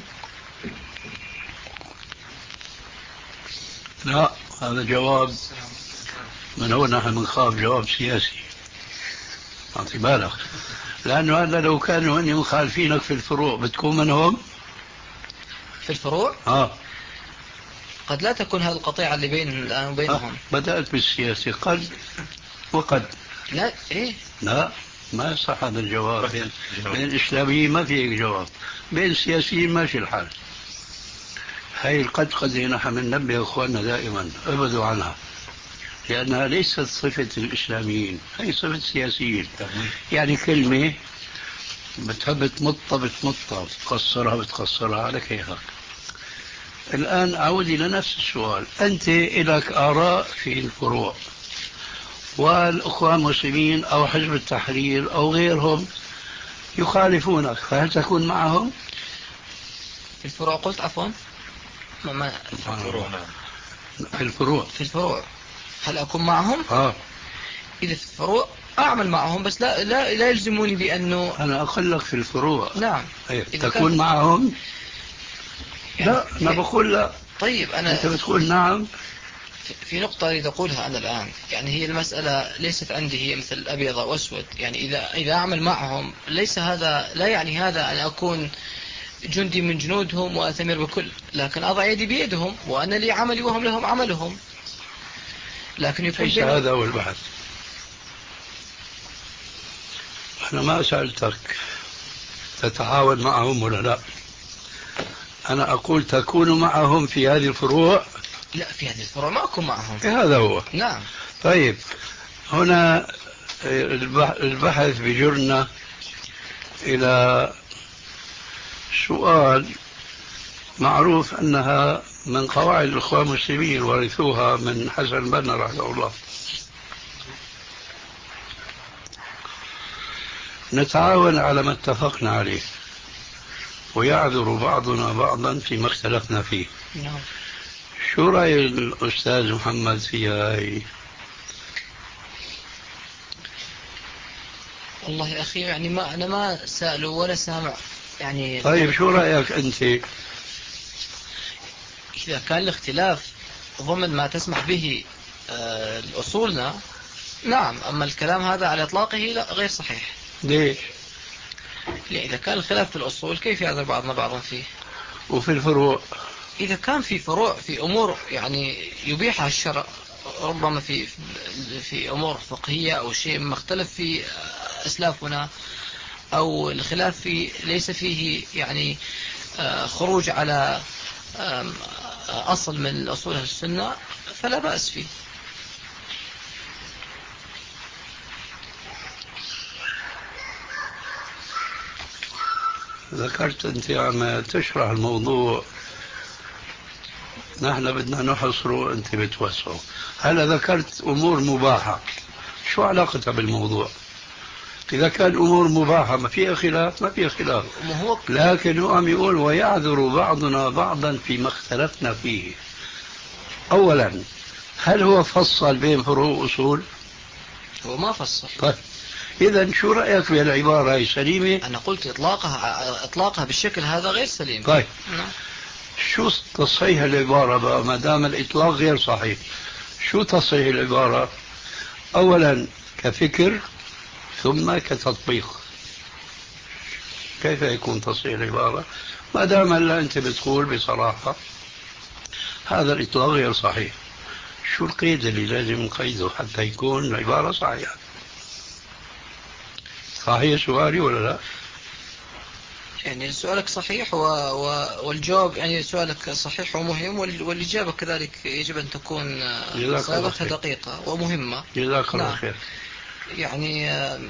لا هذا جواب من هو نحن بنخاف جواب سياسي. أعطي بالك، لأنه هذا لو كانوا هن مخالفينك في الفروع بتكون منهم في الفروع؟ آه. قد لا تكون هذه القطيعة اللي بين الآن وبينهم. آه. بدأت بالسياسي قد وقد لا إيه لا ما يصح هذا الجواب. بين, بين الإسلاميين ما في جواب، بين السياسيين ماشي الحال. هاي القد قد نحن ننبه إخواننا دائما ابعدوا عنها، لأنها ليست صفة الإسلاميين، هي صفة السياسيين. يعني كلمة بتحب تمطها بتمطها، بتقصرها بتقصرها على كيفك. الآن أعود إلى نفس السؤال. أنت لك آراء في الفروع، والأخوة المسلمين أو حزب التحرير أو غيرهم يخالفونك، فهل تكون معهم؟ في الفروع قلت عفوا ما ما في الفروع. في الفروع في الفروع هل أكون معهم؟ آه. إذا في الفروع أعمل معهم، بس لا لا لا يلزموني بأنه أنا أقول لك في الفروع. نعم. أيه. تكون معهم يعني لا أنا بقول لا. طيب أنا أنت بتقول نعم. في نقطة أريد أقولها أنا الآن، يعني هي المسألة ليست عندي هي مثل أبيض أو أسود، يعني إذا إذا أعمل معهم ليس هذا، لا يعني هذا أن أكون جندي من جنودهم وأتمر بكل، لكن أضع يدي بيدهم وأنا لي عملي وهم لهم عملهم، لكن يكون ليس بين... هذا هو البحث. أنا ما سألتك تتعاون معهم ولا لا، أنا أقول تكون معهم في هذه الفروع. لا، في هذه الفروع ما أكون معهم. هذا هو. نعم. طيب هنا البحث بجرنا إلى سؤال معروف أنها من قواعد الإخوان المسلمين ورثوها من حسن البنا رحمه الله. نتعاون على ما اتفقنا عليه ويعذر بعضنا بعضا فيما اختلفنا فيه. نعم. شو رأي الأستاذ محمد في هاي؟ والله يا أخي يعني ما أنا ما سأله ولا سامع يعني. طيب شو رأيك أنت؟ إذا كان الاختلاف ضمن ما تسمح به آه أصولنا نعم، أما الكلام هذا على إطلاقه لا، غير صحيح. ليش؟ يعني إذا كان الخلاف في الأصول كيف يعذر بعضنا بعضا فيه؟ وفي الفروع؟ إذا كان في فروع في أمور يعني يبيحها الشرع، ربما في في أمور فقهية أو شيء ما اختلف فيه أسلافنا، أو الخلاف فيه ليس فيه يعني خروج على أصل من أصول السنة، فلا بأس فيه. ذكرت أنت عم تشرح الموضوع، نحن بدنا نحصره أنت بتوسعه. هلا ذكرت أمور مباحة، شو علاقتها بالموضوع؟ إذا كان أمور مباحة ما فيها خلاف، ما فيها خلاف، لكن هو عم يقول ويعذر بعضنا بعضا فيما اختلفنا فيه. أولا هل هو فصل بين فروع وأصول؟ هو ما فصل. طيب إذا شو رأيك في العبارة هي سليمة؟ أنا قلت إطلاقها إطلاقها بالشكل هذا غير سليم. طيب نعم. شو تصحيح العبارة بقى ما دام الإطلاق غير صحيح؟ شو تصحيح العبارة؟ أولا كفكر ثم كتطبيق. كيف يكون تصحيح العبارة ما دام هلا أنت بتقول بصراحة هذا الإطلاق غير صحيح؟ شو القيد اللي لازم نقيده حتى يكون العبارة صحيحة؟ صحيح سؤالي ولا لا؟ يعني سؤالك صحيح و... و... والجواب يعني سؤالك صحيح ومهم، وال... والإجابة كذلك يجب أن تكون صياغتها دقيقة ومهمة. جزاك الله نعم. خير. يعني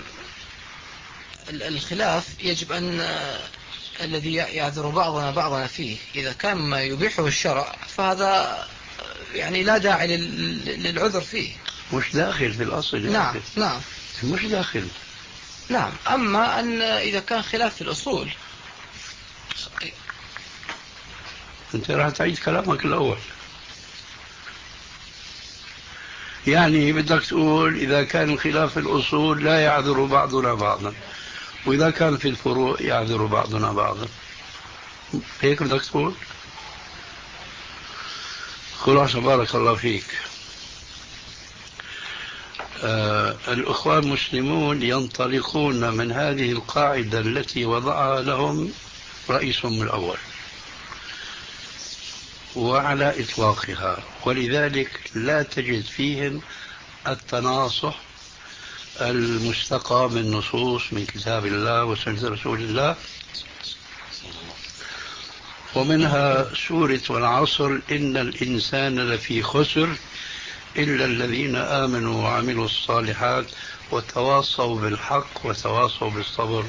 الخلاف يجب أن الذي يعذر بعضنا بعضنا فيه إذا كان ما يبيحه الشرع فهذا يعني لا داعي للعذر فيه. مش داخل في الأصل. نعم. نعم مش داخل. نعم. أما أن إذا كان خلاف في الأصول، أنت راح تعيد كلامك الأول. يعني بدك تقول إذا كان الخلاف في الأصول لا يعذر بعضنا بعضا، وإذا كان في الفروع يعذر بعضنا بعضا، هيك بدك تقول؟ خلاصة بارك الله فيك. آه الأخوان المسلمون ينطلقون من هذه القاعدة التي وضعها لهم رئيسهم الأول وعلى إطلاقها، ولذلك لا تجد فيهم التناصح المستقى من نصوص من كتاب الله وسنة رسول الله، ومنها سورة والعصر إن الإنسان لفي خسر إلا الذين آمنوا وعملوا الصالحات وتواصوا بالحق وتواصوا بالصبر.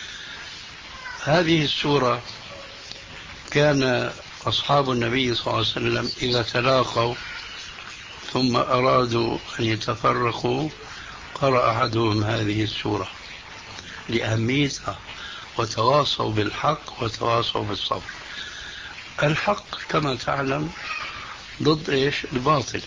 هذه السورة كان أصحاب النبي صلى الله عليه وسلم إذا تلاقوا ثم أرادوا أن يتفرقوا قرأ أحدهم هذه السورة لأهميتها، وتواصوا بالحق وتواصوا بالصبر. الحق كما تعلم ضد إيش؟ الباطل،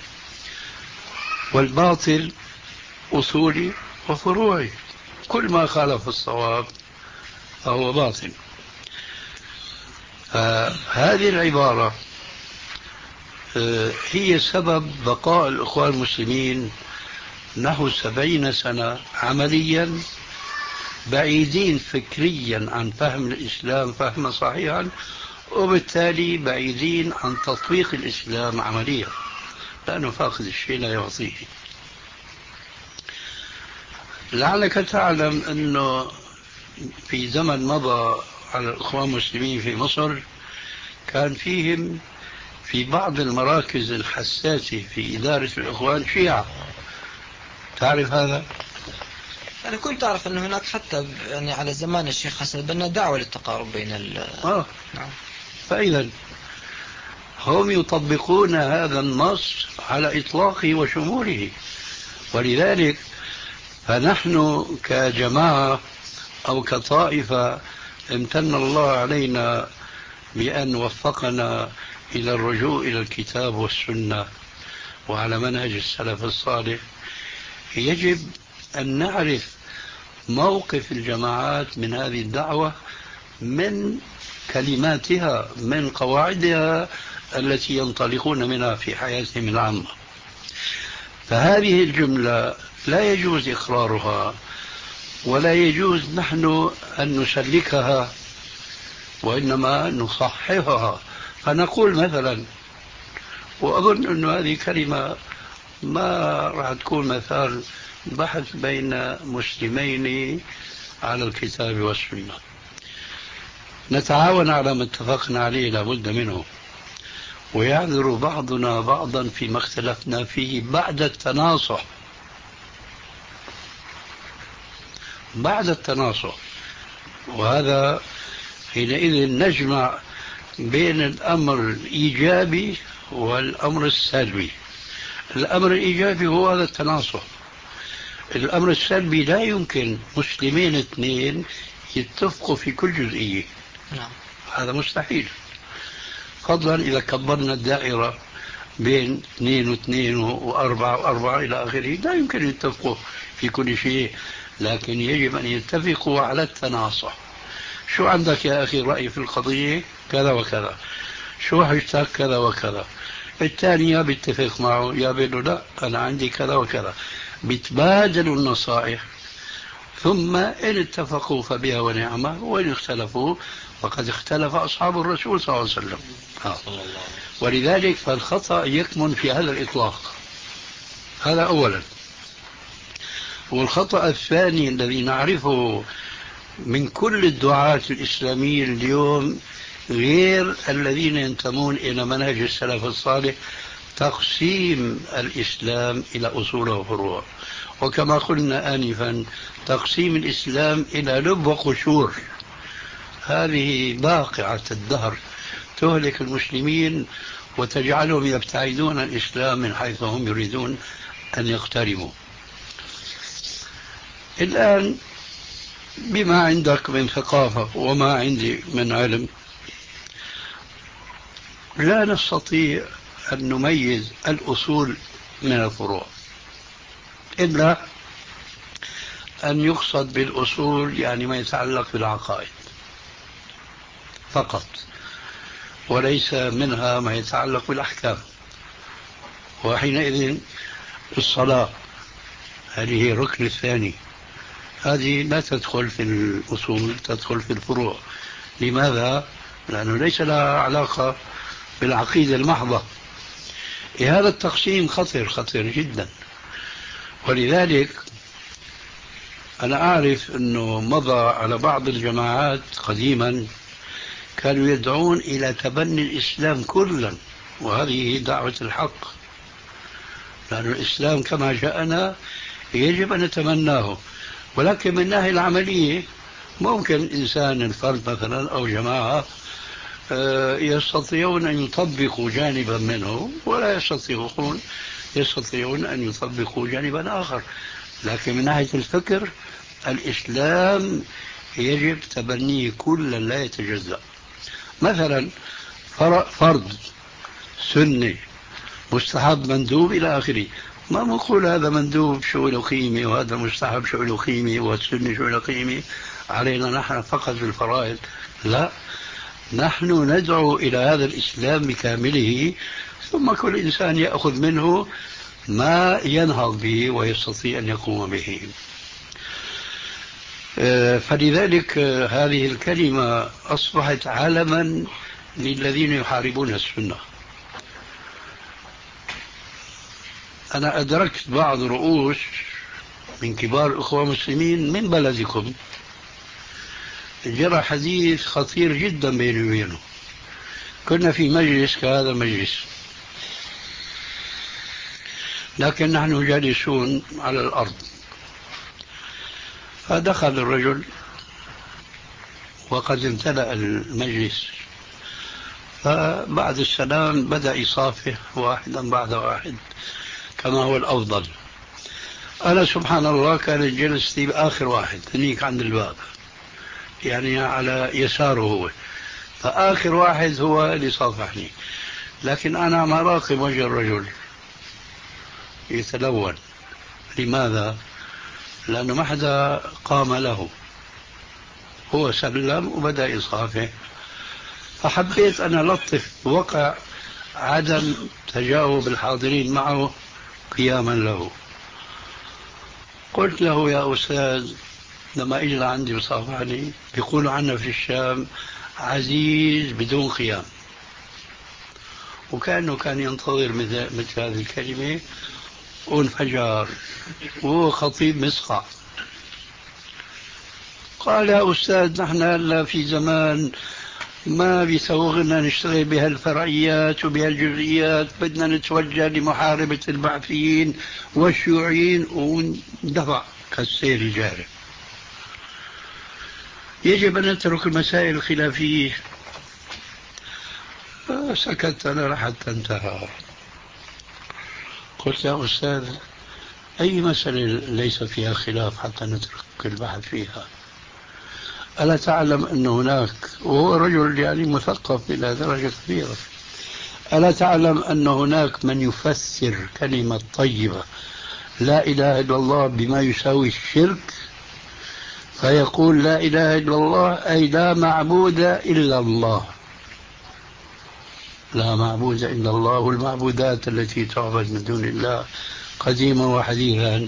والباطل أصولي وفروعي، كل ما خالف الصواب فهو باطل. فهذه العبارة هي سبب بقاء الإخوان المسلمين نحو سبعين سنة عمليا بعيدين فكريا عن فهم الإسلام فهما صحيحا، وبالتالي بعيدين عن تطبيق الإسلام عمليا، لأنه فاقد الشيء لا يعطيه. لعلك تعلم أنه في زمن مضى على الإخوان المسلمين في مصر كان فيهم في بعض المراكز الحساسة في إدارة الإخوان شيعة. تعرف هذا؟ أنا كنت أعرف أن هناك حتى يعني على زمان الشيخ حسن البنا دعوة للتقارب بين ال آه. نعم. فإذا هم يطبقون هذا النص على إطلاقه وشموله، ولذلك فنحن كجماعة أو كطائفة امتن الله علينا بأن وفقنا إلى الرجوع إلى الكتاب والسنة وعلى منهج السلف الصالح. يجب أن نعرف موقف الجماعات من هذه الدعوة، من كلماتها، من قواعدها التي ينطلقون منها في حياتهم العامة. فهذه الجملة لا يجوز إقرارها، ولا يجوز نحن أن نسلكها، وإنما نصححها. فنقول مثلا، وأظن أن هذه كلمة ما راح تكون مثال بحث بين مسلمين على الكتاب والسنة، نتعاون على ما اتفقنا عليه لابد منه، ويعذر بعضنا بعضا فيما اختلفنا فيه بعد التناصح. بعد التناصح، وهذا حينئذ نجمع بين الأمر الإيجابي والأمر السلبي. الأمر الإيجابي هو هذا التناصح. الأمر السلبي لا يمكن مسلمين اثنين يتفقوا في كل جزئية، نعم. هذا مستحيل، فضلا إذا كبرنا الدائرة بين اثنين واثنين وأربعة وأربعة إلى آخره، لا يمكن يتفقوا في كل شيء، لكن يجب أن يتفقوا على التناصح. شو عندك يا أخي رأي في القضية كذا وكذا، شو حجتك كذا وكذا، الثاني يا بيتفق معه يا بيقول له لا أنا عندي كذا وكذا، بيتبادلوا النصائح، ثم إن اتفقوا فبها ونعمة، وإن اختلفوا فقد اختلف أصحاب الرسول صلى الله عليه وسلم. ها. ولذلك فالخطأ يكمن في هذا الإطلاق، هذا أولا. والخطأ الثاني الذي نعرفه من كل الدعاة الإسلاميين اليوم غير الذين ينتمون إلى منهج السلف الصالح، تقسيم الإسلام إلى أصول وفروع، وكما قلنا آنفا تقسيم الإسلام إلى لب وقشور. هذه باقعة الدهر تهلك المسلمين وتجعلهم يبتعدون عن الإسلام من حيث هم يريدون أن يقتربوا. الآن بما عندك من ثقافة وما عندي من علم، لا نستطيع أن نميز الأصول من الفروع، إلا أن يقصد بالأصول يعني ما يتعلق بالعقائد فقط، وليس منها ما يتعلق بالأحكام. وحينئذ الصلاة هذه هي الركن الثاني، هذه لا تدخل في الأصول، تدخل في الفروع. لماذا؟ لأنه ليس لها علاقة بالعقيدة المحضة. هذا التقسيم خطر خطر جدا. ولذلك أنا أعرف أنه مضى على بعض الجماعات قديما كانوا يدعون إلى تبني الإسلام كلا، وهذه دعوة الحق، لأن الإسلام كما جاءنا يجب أن نتمناه. ولكن من الناحية العملية ممكن إنسان الفرد مثلا أو جماعة يستطيعون أن يطبقوا جانبا منه، ولا يستطيعون يستطيعون أن يطبقوا جانبا آخر. لكن من ناحية الفكر الإسلام يجب تبنيه كلا لا يتجزأ. مثلا فرض سنة مستحب مندوب إلى آخره، ما نقول هذا مندوب شو له قيمة وهذا مستحب شو له قيمة والسنة شو له قيمة، علينا نحن فقط بالفرائض. لا، نحن ندعو إلى هذا الإسلام بكامله، ثم كل إنسان يأخذ منه ما ينهض به ويستطيع أن يقوم به. فلذلك هذه الكلمة أصبحت علما للذين يحاربون السنة. أنا أدركت بعض رؤوس من كبار الأخوة المسلمين من بلدكم جرى حديث خطير جدا بيني وبينه. كنا في مجلس كهذا المجلس، لكن نحن جالسون على الأرض، فدخل الرجل وقد امتلأ المجلس، فبعد السلام بدأ يصافح واحدا بعد واحد كما هو الأفضل. أنا سبحان الله كانت جلستي بآخر واحد هنيك عند الباب، يعني على يساره هو، فآخر واحد هو اللي صافحني، لكن أنا ما راقب وجه الرجل يتلون. لماذا؟ لأنه ما حدا قام له، هو سلم وبدأ يصافح، فحبيت أن ألطف وقع عدم تجاوب الحاضرين معه قياما له. قلت له يا أستاذ لما إجل عندي وصافحني بيقولوا عنا في الشام عزيز بدون قيام، وكأنه كان ينتظر مثل هذه الكلمة وانفجر، وهو خطيب مسقع. قال يا أستاذ نحن هلا في زمان ما بيسوغنا نشتغل بهالفرعيات وبهالجزئيات، بدنا نتوجه لمحاربة البعثيين والشيوعيين، وندفع كالسير الجاري. يجب أن نترك المسائل الخلافية. سكت أنا حتى انتهى. قلت يا أستاذ أي مسألة ليس فيها خلاف حتى نترك البحث فيها؟ ألا تعلم أن هناك، وهو رجل يعني مثقف إلى درجة كبيرة، ألا تعلم أن هناك من يفسر كلمة طيبة لا إله إلا الله بما يساوي الشرك، فيقول لا إله إلا الله أي لا معبود إلا الله، لا معبود إلا الله، والمعبودات التي تعبد من دون الله قديما وحديثا.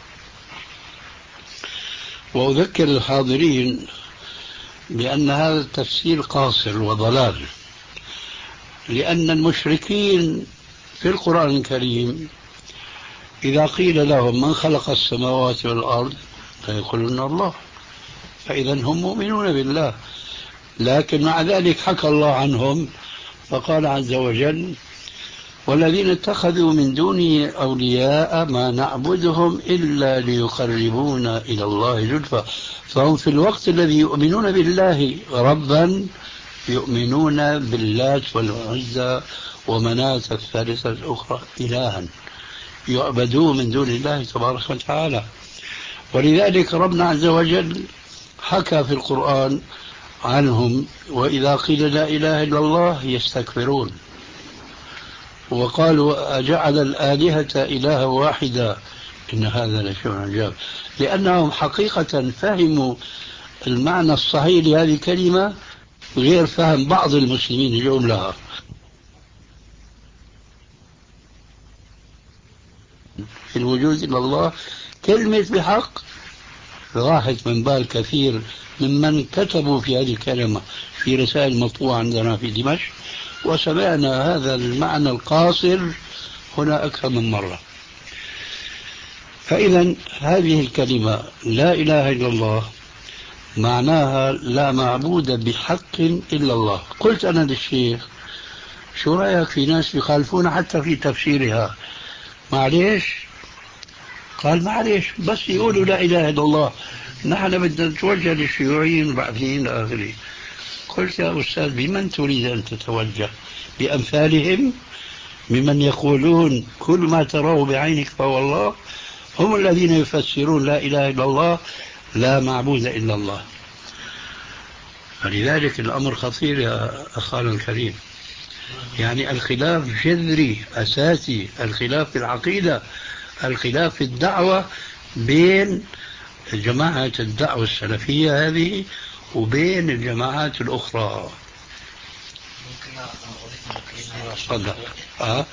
وأذكر الحاضرين بأن هذا التفسير قاصر وضلال، لأن المشركين في القرآن الكريم إذا قيل لهم من خلق السماوات والأرض فيقولون الله، فإذا هم مؤمنون بالله، لكن مع ذلك حكى الله عنهم فقال عز وجل والذين اتخذوا من دونه أولياء ما نعبدهم إلا ليقربونا إلى الله زلفى، فهم في الوقت الذي يؤمنون بالله ربا يؤمنون باللات والعزى ومناة الثالثة الأخرى إلها يعبدون من دون الله تبارك وتعالى. ولذلك ربنا عز وجل حكى في القرآن عنهم وإذا قيل لا إله إلا الله يستكبرون، وقالوا أجعل الآلهة إلها واحدا إن هذا لشيء عجاب، لأنهم حقيقة فهموا المعنى الصحيح لهذه الكلمة غير فهم بعض المسلمين اليوم لها. في الوجود إلا الله كلمة بحق راحت من بال كثير ممن كتبوا في هذه الكلمة في رسائل مطبوعة عندنا في دمشق، وسمعنا هذا المعنى القاصر هنا أكثر من مرة. فإذا هذه الكلمة لا إله إلا الله معناها لا معبود بحق إلا الله. قلت أنا للشيخ شو رأيك في ناس يخالفون حتى في تفسيرها؟ معليش؟ قال معليش بس يقولوا لا إله إلا الله، نحن بدنا نتوجه للشيوعيين والبعثيين آخره. قلت يا أستاذ بمن تريد أن تتوجه؟ بأمثالهم ممن يقولون كل ما تراه بعينك فهو الله؟ هم الذين يفسرون لا إله إلا الله لا معبود إلا الله. فلذلك الأمر خطير يا أخانا الكريم، يعني الخلاف جذري أساسي، الخلاف في العقيدة، الخلاف في الدعوة بين جماعة الدعوة السلفية هذه وبين الجماعات الأخرى. ممكن نعرف تفضل. اه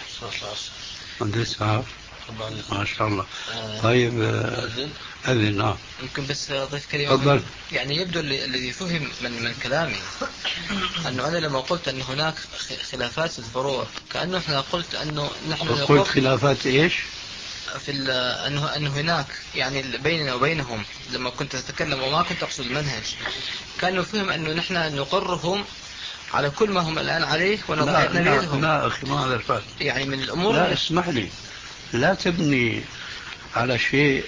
مهندس اه ما شاء الله. طيب أذن. نعم ممكن بس أضيف كلمة. تفضل. يعني يبدو الذي فهم من من كلامي أنه أنا لما قلت أن هناك خلافات في الفروع كأنه إحنا قلت أنه نحن قلت خلافات إيش؟ في أنه أنه هناك يعني بيننا وبينهم لما كنت أتكلم وما كنت أقصد المنهج كانوا فهم أنه نحن نقرهم على كل ما هم الآن عليه ونضعنا بيدهم. لا أخي ما هذا الفهم. يعني من الأمور. لا اسمح لي، لا تبني على شيء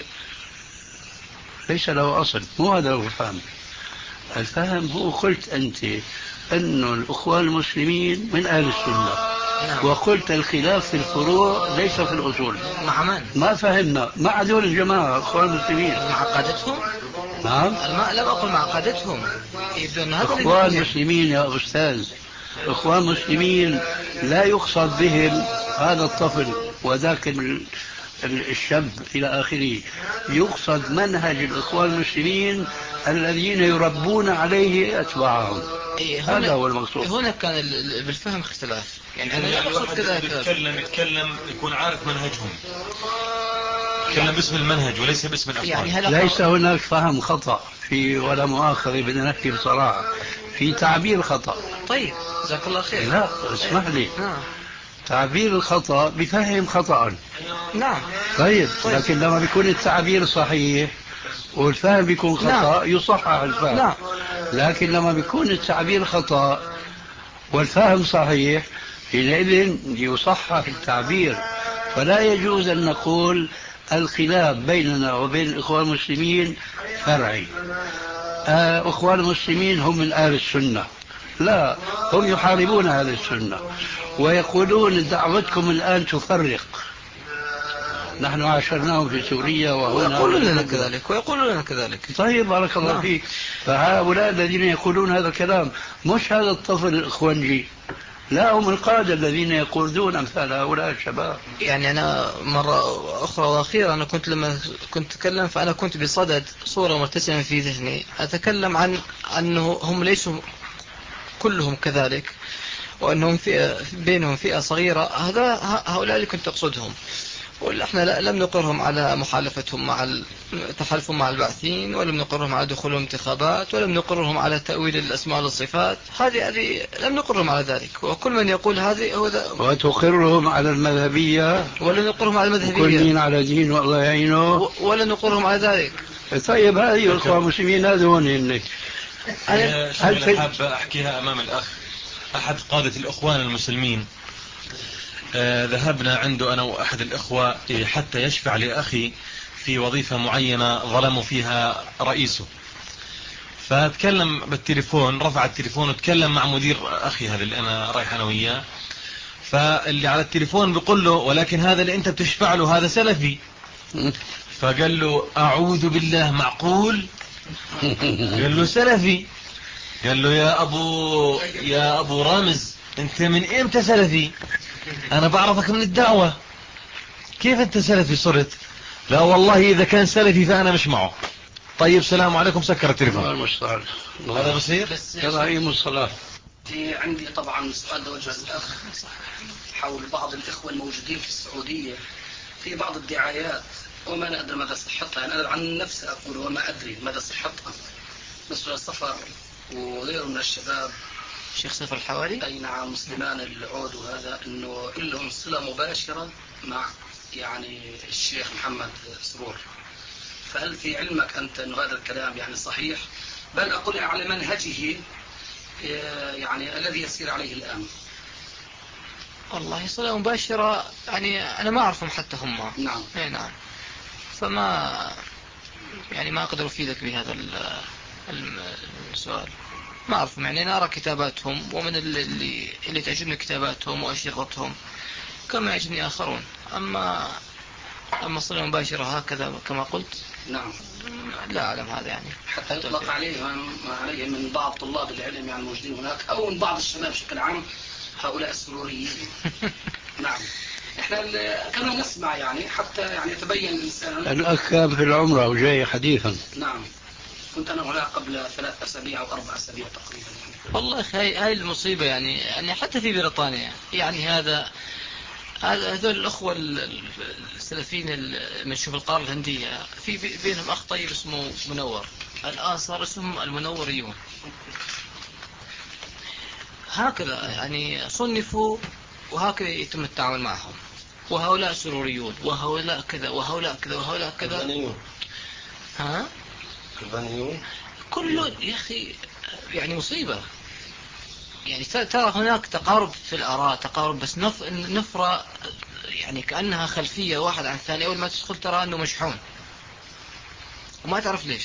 ليس له أصل. مو هذا هو الفهم. الفهم هو قلت أنت أن الأخوان المسلمين من أهل السنة. نعم. وقلت الخلاف في الفروع ليس في الأصول. مع من؟ ما فهمنا مع دول الجماعة أخوان المسلمين. مع قادتهم؟ نعم. ما لم أقل مع قادتهم. أخوان مسلمين يا أستاذ، أخوان مسلمين لا يقصد بهم هذا الطفل وذاك الشاب إلى آخره. يقصد منهج الإخوان المسلمين الذين يربون عليه أتباعهم. إيه هذا هو المقصود. هنا كان بالفهم اختلاف. يعني أنا أقصد كذا يتكلم يتكلم يكون عارف منهجهم، يتكلم باسم المنهج وليس باسم الأخوان. يعني ليس هناك فهم خطأ في ولا مؤاخذة، بدنا نحكي بصراحة في تعبير خطأ. طيب جزاك الله خير. لا اسمح لي. نعم. تعبير الخطأ بفهم خطأ. نعم. طيب. طيب لكن لما بيكون التعبير صحيح والفهم بيكون خطأ. نعم. يصحح الفهم. نعم. لكن لما بيكون التعبير خطأ والفهم صحيح حينئذ يصحح التعبير. فلا يجوز أن نقول الخلاف بيننا وبين الإخوان المسلمين فرعي. أخوان المسلمين هم من أهل السنة. لا، هم يحاربون أهل السنة ويقولون دعوتكم الآن تفرق. نحن عاشرناهم في سوريا وهنا ويقولون لنا كذلك ويقولون لنا كذلك. طيب بارك الله نعم. فيك. فهؤلاء الذين يقولون هذا الكلام مش هذا الطفل الإخوانجي، لا، هم القادة الذين يقودون أمثال هؤلاء الشباب. يعني أنا مرة أخرى وأخيرا أنا كنت لما كنت أتكلم فأنا كنت بصدد صورة مرتسمة في ذهني أتكلم عن أنه هم ليسوا كلهم كذلك وأنهم فئة بينهم فئة صغيرة. هذا هؤلاء اللي كنت أقصدهم. ونحن لم نقرهم على محالفتهم مع تحالفهم مع البعثين، ولم نقرهم على دخولهم انتخابات، ولم نقرهم على تأويل الأسماء والصفات. هذه هذه لم نقرهم على ذلك. وكل من يقول هذه هو ذا. وتقرهم على المذهبية ولا نقرهم على المذهبية. كل مين على دين والله يعينه. ولا نقرهم على ذلك. طيب هذه الأخوة المسلمين هذون هنك. أنا حاب أحكيها أمام الأخ. أحد قادة الإخوان المسلمين آه ذهبنا عنده أنا وأحد الإخوة حتى يشفع لأخي في وظيفة معينة ظلموا فيها رئيسه. فتكلم بالتليفون، رفع التليفون وتكلم مع مدير أخي هذا اللي أنا رايح أنا وياه. فاللي على التليفون بيقول له ولكن هذا اللي أنت بتشفع له هذا سلفي. فقال له أعوذ بالله معقول؟ قال له سلفي. قال له يا أبو يا أبو رامز أنت من إمتى سلفي؟ أنا بعرفك من الدعوة، كيف أنت سلفي صرت؟ لا والله إذا كان سلفي فأنا مش معه. طيب سلام عليكم، سكر التليفون. هذا بصير؟ يضعيم الصلاة. في عندي طبعا سؤال توجه للأخ حول بعض الإخوة الموجودين في السعودية في بعض الدعايات وما لا أدري ماذا صحتها. يعني أنا عن نفسي أقول وما أدري ماذا صحتها، مثل السفر وغيره من الشباب. شيخ سفر الحوالي؟ أي نعم، مسلمان العود وهذا أنه لهم صلة مباشرة مع يعني الشيخ محمد سرور. فهل في علمك أنت أنه هذا الكلام يعني صحيح؟ بل أقول على منهجه يعني الذي يسير عليه الآن. والله صلة مباشرة يعني أنا ما أعرفهم حتى هم. نعم. اي نعم. فما يعني ما أقدر أفيدك بهذا السؤال. ما أعرفهم، يعني أنا أرى كتاباتهم ومن اللي اللي تعجبني كتاباتهم وأشرطتهم كما يعجبني آخرون. أما أما صلة مباشرة هكذا كما قلت نعم لا أعلم هذا. يعني حتى يطلق عليهم عليه من بعض طلاب العلم يعني الموجودين هناك أو من بعض الشباب بشكل عام هؤلاء السروريين. نعم. احنا كنا نسمع يعني حتى يعني يتبين الإنسان. الأخ كان في العمرة وجاي حديثا. نعم. كنت أنا هناك قبل ثلاث أسابيع أو أربع أسابيع تقريبا يعني. والله هاي هاي المصيبة يعني يعني حتى في بريطانيا يعني هذا هذول الأخوة السلفيين من شوف القارة الهندية في بينهم أخ طيب اسمه منور، الآن صار اسمهم المنوريون. هكذا يعني صنفوا وهكذا يتم التعامل معهم، وهؤلاء سروريون وهؤلاء كذا وهؤلاء كذا وهؤلاء كذا. كلبانيون. ها؟ كلبانيون. كل يا أخي يعني مصيبة. يعني ترى هناك تقارب في الآراء، تقارب بس نف... نفرة يعني كأنها خلفية واحد عن الثاني. أول ما تدخل ترى أنه مشحون وما تعرف ليش.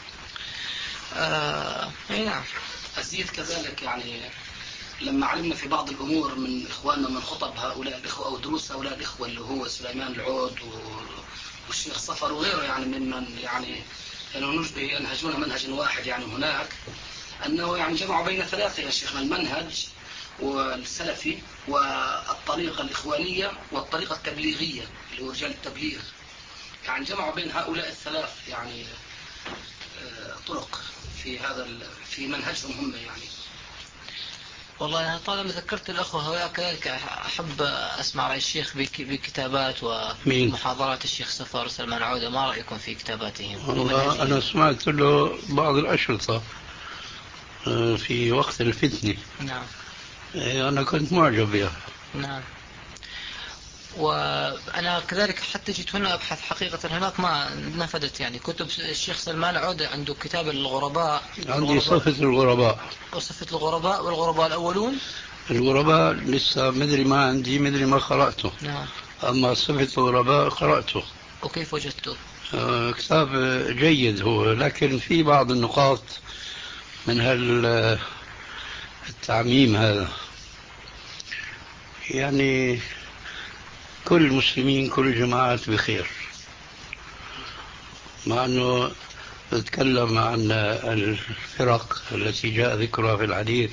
آه... أي نعم. أزيد كذلك يعني لما علمنا في بعض الأمور من إخواننا من خطب هؤلاء الإخوة أو دروس هؤلاء الإخوة اللي هو سليمان العود والشيخ صفر وغيره يعني ممن يعني ينهجون منهج واحد يعني هناك، أنه يعني جمعوا بين ثلاثة يا شيخنا: المنهج والسلفي والطريقة الإخوانية والطريقة التبليغية اللي هو رجال التبليغ. يعني جمعوا بين هؤلاء الثلاث يعني طرق في هذا في منهجهم هم يعني. والله أنا طالما ذكرت الأخوة هؤلاء كذلك أحب أسمع رأي الشيخ بكتابات ومحاضرات الشيخ صفر سلمان عودة. ما رأيكم في كتاباتهم؟ والله أنا سمعت له بعض الأشرطة في وقت الفتنة. نعم. أنا كنت معجب بها. نعم. وأنا كذلك حتى جيت هنا أبحث حقيقة هناك ما نفدت يعني كتب الشيخ سلمان عودة. عنده كتاب الغرباء. عندي صفة الغرباء. وصفة الغرباء والغرباء الأولون. الغرباء لسه مدري ما عندي مدري ما قرأته. نعم. أما صفة الغرباء قرأته. وكيف وجدته؟ آه كتاب جيد هو، لكن في بعض النقاط من هالتعميم هذا. يعني كل المسلمين كل الجماعات بخير، مع أنه نتكلم عن الفرق التي جاء ذكرها في الحديث،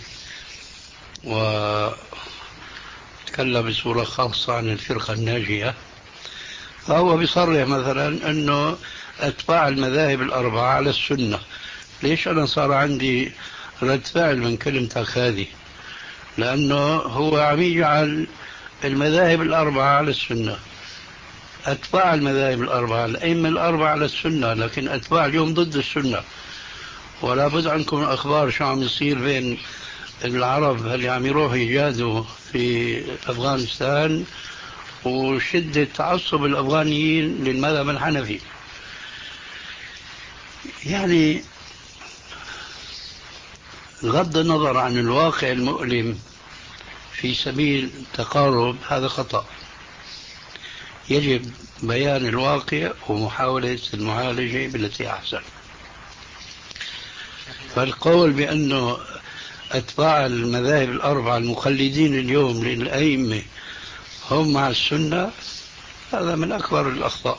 وتكلم بصورة خاصة عن الفرقة الناجية. فهو بيصرح مثلا أنه أتباع المذاهب الأربعة على السنة. ليش أنا صار عندي رد فعل من كلمتك هذه؟ لأنه هو عم يجعل المذاهب الأربعة على السنة. أتباع المذاهب الأربعة الأئمة الأربعة على السنة، لكن أتباع اليوم ضد السنة. ولا بد عنكم الأخبار شو عم يصير بين العرب اللي عم يروحوا يجادوا في أفغانستان وشدة تعصب الأفغانيين للمذهب الحنفي. يعني غض النظر عن الواقع المؤلم في سبيل تقارب هذا خطأ. يجب بيان الواقع ومحاولة المعالجة بالتي أحسن. فالقول بأنه أتباع المذاهب الأربعة المخلدين اليوم للأئمة هم مع السنة، هذا من أكبر الأخطاء.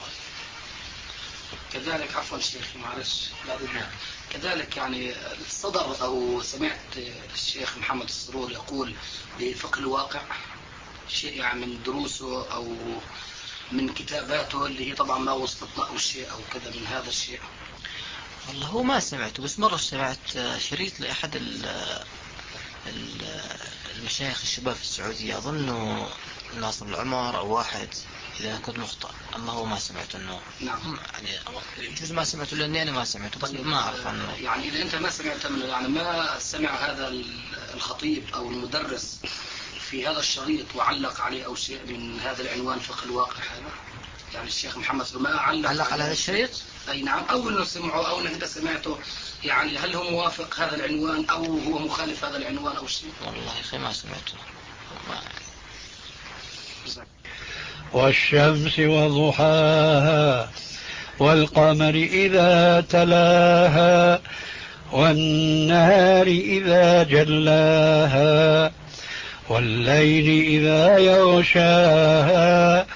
كذلك عفوا شيخ معلش كذلك يعني صدر أو سمعت الشيخ محمد السرور يقول بفقه الواقع شيء يعني من دروسه أو من كتاباته اللي هي طبعا ما وصلت له شيء أو كذا من هذا الشيء. والله هو ما سمعته، بس مرة سمعت شريط لأحد المشايخ الشباب في السعودية، أظنه ناصر العمر أو واحد إذا كنت مخطئ. أما هو ما سمعت أنه نعم. يعني يجوز ما سمعته لأني أنا ما سمعته، بس ما أعرف عنه. يعني إذا أنت ما سمعت منه يعني ما سمع هذا الخطيب أو المدرس في هذا الشريط وعلق عليه أو شيء من هذا العنوان فقه الواقع هذا، يعني الشيخ محمد ما علق, علق على هذا الشريط؟ أي نعم. أو أنه سمعه أو أنه أنت سمعته، يعني هل هو موافق هذا العنوان أو هو مخالف هذا العنوان أو شيء؟ والله يا أخي ما سمعته. ما... والشمس وضحاها والقمر إذا تلاها والنهار إذا جلاها والليل إذا يغشاها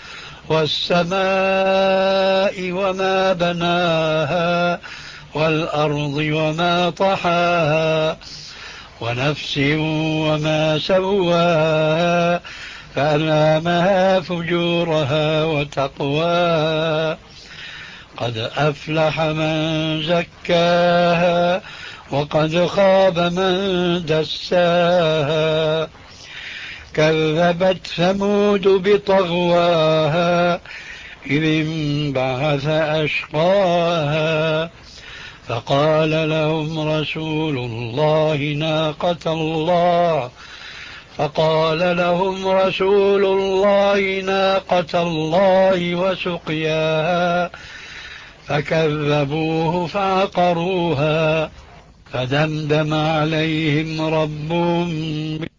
والسماء وما بناها والأرض وما طحاها ونفس وما سواها فألهمها فجورها وتقواها قد أفلح من زكاها وقد خاب من دساها كذبت ثمود بطغواها إذ انبعث أشقاها فقال لهم رسول الله ناقة الله فقال لهم رسول الله ناقة الله وسقياها فكذبوه فعقروها فدمدم عليهم ربهم